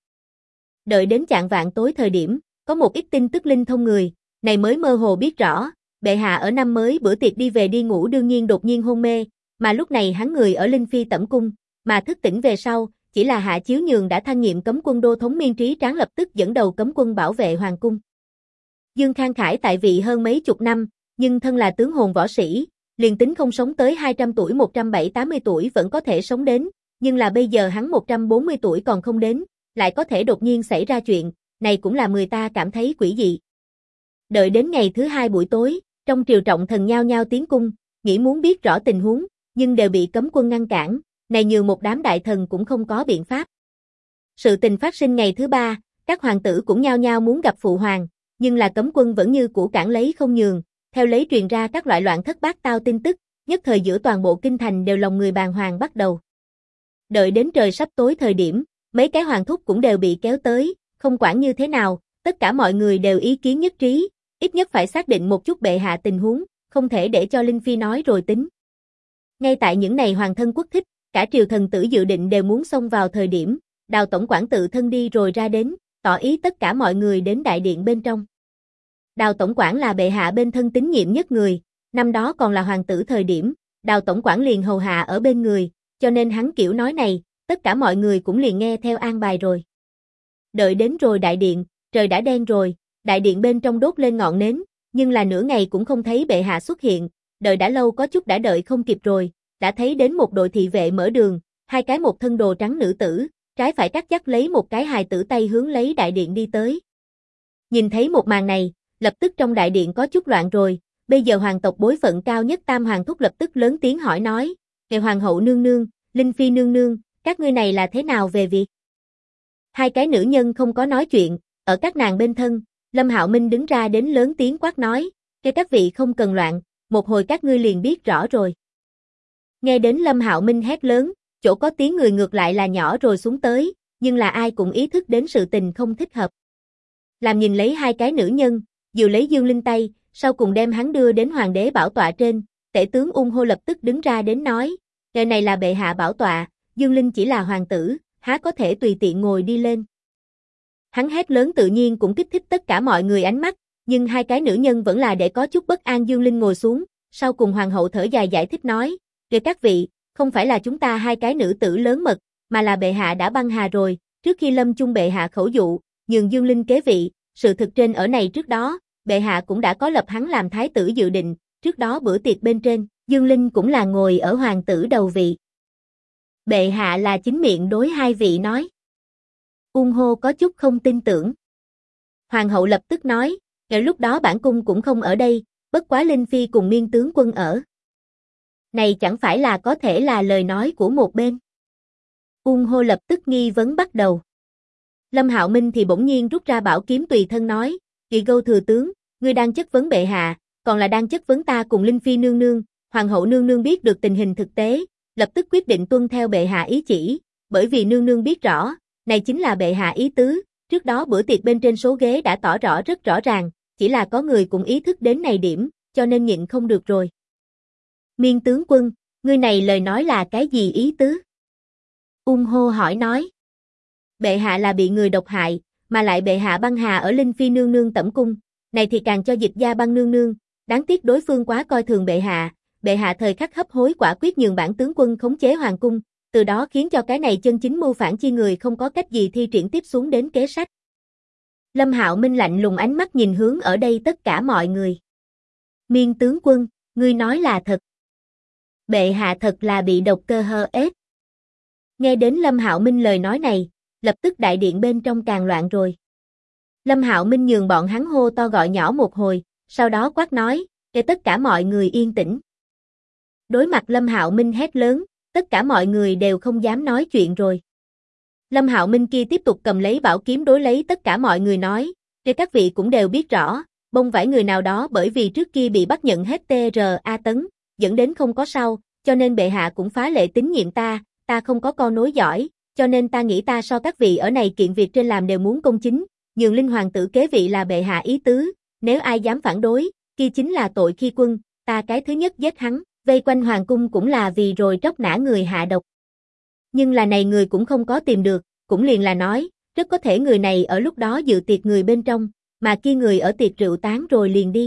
Đợi đến chạng vạng tối thời điểm, có một ít tin tức linh thông người, này mới mơ hồ biết rõ, bệ hạ ở năm mới bữa tiệc đi về đi ngủ đương nhiên đột nhiên hôn mê, mà lúc này hắn người ở Linh Phi tẩm cung, mà thức tỉnh về sau, chỉ là hạ chiếu nhường đã thăng nhiệm cấm quân đô thống Miên Trí Tráng lập tức dẫn đầu cấm quân bảo vệ hoàng cung. Dương Khang Khải tại vị hơn mấy chục năm, nhưng thân là tướng hồn võ sĩ, liền tính không sống tới 200 tuổi 170-80 tuổi vẫn có thể sống đến, nhưng là bây giờ hắn 140 tuổi còn không đến, lại có thể đột nhiên xảy ra chuyện, này cũng là người ta cảm thấy quỷ dị. Đợi đến ngày thứ hai buổi tối, trong triều trọng thần nhao nhao tiến cung, nghĩ muốn biết rõ tình huống, nhưng đều bị cấm quân ngăn cản, này như một đám đại thần cũng không có biện pháp. Sự tình phát sinh ngày thứ ba, các hoàng tử cũng nhao nhao muốn gặp phụ hoàng, nhưng là cấm quân vẫn như cũ cản lấy không nhường, theo lấy truyền ra các loại loạn thất bát tao tin tức, nhất thời giữa toàn bộ kinh thành đều lòng người bàng hoàng bắt đầu. Đợi đến trời sắp tối thời điểm, mấy cái hoàng thúc cũng đều bị kéo tới, không quản như thế nào, tất cả mọi người đều ý kiến nhất trí, ít nhất phải xác định một chút bệ hạ tình huống, không thể để cho Linh Phi nói rồi tính. Ngay tại những ngày hoàng thân quốc thích, cả triều thần tử dự định đều muốn xông vào thời điểm, Đào tổng quản tự thân đi rồi ra đến, tỏ ý tất cả mọi người đến đại điện bên trong. Đào tổng quản là bệ hạ bên thân tín nhiệm nhất người, năm đó còn là hoàng tử thời điểm, Đào tổng quản liền hầu hạ ở bên người, cho nên hắn kiểu nói này, tất cả mọi người cũng liền nghe theo an bài rồi. Đợi đến rồi đại điện, trời đã đen rồi, đại điện bên trong đốt lên ngọn nến, nhưng là nửa ngày cũng không thấy bệ hạ xuất hiện, đợi đã lâu có chút đã đợi không kịp rồi, đã thấy đến một đội thị vệ mở đường, hai cái một thân đồ trắng nữ tử, trái phải cắt dắt lấy một cái hài tử tay hướng lấy đại điện đi tới. Nhìn thấy một màn này, lập tức trong đại điện có chút loạn rồi, bây giờ hoàng tộc bối phận cao nhất Tam Hoàng thúc lập tức lớn tiếng hỏi nói, "Ngài hoàng hậu nương nương, Linh Phi nương nương, các ngươi này là thế nào về việc?" Hai cái nữ nhân không có nói chuyện, ở các nàng bên thân, Lâm Hạo Minh đứng ra đến lớn tiếng quát nói, các vị không cần loạn, một hồi các ngươi liền biết rõ rồi." Nghe đến Lâm Hạo Minh hét lớn, chỗ có tiếng người ngược lại là nhỏ rồi xuống tới, nhưng là ai cũng ý thức đến sự tình không thích hợp. Làm nhìn lấy hai cái nữ nhân, dìu lấy Dương Linh tay, sau cùng đem hắn đưa đến hoàng đế bảo tọa trên, tể tướng Ung Hô lập tức đứng ra đến nói, "Ngày này là bệ hạ bảo tọa, Dương Linh chỉ là hoàng tử, há có thể tùy tiện ngồi đi lên." Hắn hét lớn tự nhiên cũng kích thích tất cả mọi người ánh mắt, nhưng hai cái nữ nhân vẫn là để có chút bất an Dương Linh ngồi xuống, sau cùng hoàng hậu thở dài giải thích nói, kìa các vị, không phải là chúng ta hai cái nữ tử lớn mật, mà là bệ hạ đã băng hà rồi, trước khi lâm chung bệ hạ khẩu dụ, nhường Dương Linh kế vị, sự thực trên ở này trước đó, bệ hạ cũng đã có lập hắn làm thái tử dự định, trước đó bữa tiệc bên trên, Dương Linh cũng là ngồi ở hoàng tử đầu vị. Bệ hạ là chính miệng đối hai vị nói. Ung Hô có chút không tin tưởng. Hoàng hậu lập tức nói, ngày lúc đó bản cung cũng không ở đây, bất quá Linh Phi cùng Miên tướng quân ở. Này chẳng phải là có thể là lời nói của một bên. Ung Hô lập tức nghi vấn bắt đầu. Lâm Hạo Minh thì bỗng nhiên rút ra bảo kiếm tùy thân nói, Kỵ Gâu thừa tướng, ngươi đang chất vấn bệ hạ, còn là đang chất vấn ta cùng Linh Phi nương nương. Hoàng hậu nương nương biết được tình hình thực tế, lập tức quyết định tuân theo bệ hạ ý chỉ, bởi vì nương nương biết rõ, này chính là bệ hạ ý tứ, trước đó bữa tiệc bên trên số ghế đã tỏ rõ rất rõ ràng, chỉ là có người cũng ý thức đến này điểm, cho nên nhịn không được rồi. Miên tướng quân, ngươi này lời nói là cái gì ý tứ? Ung Hô hỏi nói. Bệ hạ là bị người độc hại, mà lại bệ hạ băng hà ở Linh Phi nương nương tẩm cung, này thì càng cho Dịch Gia băng nương nương, đáng tiếc đối phương quá coi thường bệ hạ thời khắc hấp hối quả quyết nhường bản tướng quân khống chế hoàng cung, từ đó khiến cho cái này chân chính mưu phản chi người không có cách gì thi triển tiếp xuống đến kế sách. Lâm Hạo Minh lạnh lùng ánh mắt nhìn hướng ở đây tất cả mọi người. Miên tướng quân, ngươi nói là thật. Bệ hạ thật là bị độc cơ hơ ết. Nghe đến Lâm Hạo Minh lời nói này, lập tức đại điện bên trong càng loạn rồi. Lâm Hạo Minh nhường bọn hắn hô to gọi nhỏ một hồi, sau đó quát nói, để tất cả mọi người yên tĩnh. Đối mặt Lâm Hạo Minh hét lớn, tất cả mọi người đều không dám nói chuyện rồi. Lâm Hạo Minh kia tiếp tục cầm lấy bảo kiếm đối lấy tất cả mọi người nói, để các vị cũng đều biết rõ, bông vải người nào đó bởi vì trước kia bị bắt nhận hết TRA tấn, dẫn đến không có sau, cho nên bệ hạ cũng phá lệ tín nhiệm ta không có con nối giỏi, cho nên ta nghĩ ta so các vị ở này kiện việc trên làm đều muốn công chính, nhường Linh hoàng tử kế vị là bệ hạ ý tứ, nếu ai dám phản đối, kia chính là tội khi quân, ta cái thứ nhất giết hắn, vây quanh hoàng cung cũng là vì rồi tróc nã người hạ độc. Nhưng là này người cũng không có tìm được, cũng liền là nói, rất có thể người này ở lúc đó dự tiệc người bên trong, mà kia người ở tiệc rượu tán rồi liền đi.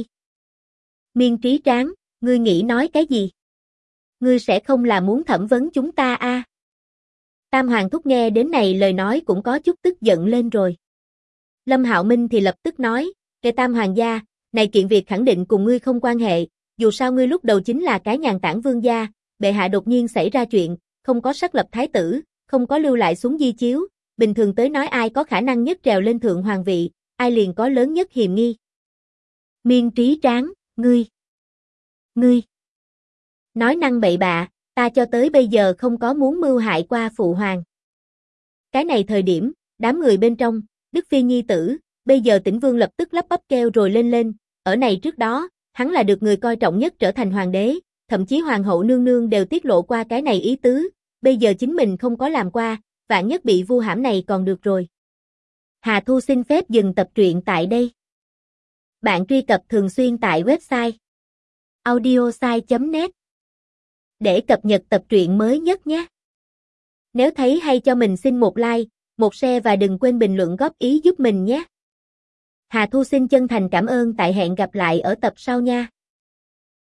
Miên Trí Tráng, ngươi nghĩ nói cái gì? Ngươi sẽ không là muốn thẩm vấn chúng ta a? Tam Hoàng thúc nghe đến này lời nói cũng có chút tức giận lên rồi. Lâm Hạo Minh thì lập tức nói, kẻ Tam Hoàng gia, này kiện việc khẳng định cùng ngươi không quan hệ, dù sao ngươi lúc đầu chính là cái nhàn tản vương gia, bệ hạ đột nhiên xảy ra chuyện, không có xác lập thái tử, không có lưu lại xuống di chiếu, bình thường tới nói ai có khả năng nhất trèo lên thượng hoàng vị, ai liền có lớn nhất hiềm nghi. Miên Trí Tráng, ngươi nói năng bậy bạ, ta cho tới bây giờ không có muốn mưu hại qua phụ hoàng. Cái này thời điểm, đám người bên trong, Đức Phi nhi tử, bây giờ Tĩnh Vương lập tức lắp bắp kêu rồi lên, ở này trước đó, hắn là được người coi trọng nhất trở thành hoàng đế, thậm chí hoàng hậu nương nương đều tiết lộ qua cái này ý tứ, bây giờ chính mình không có làm qua, vạn nhất bị vu hãm này còn được rồi. Hà Thu xin phép dừng tập truyện tại đây. Bạn truy cập thường xuyên tại website audiosai.net để cập nhật tập truyện mới nhất nhé. Nếu thấy hay cho mình xin một like, một share và đừng quên bình luận góp ý giúp mình nhé. Hà Thu xin chân thành cảm ơn, tại hẹn gặp lại ở tập sau nha.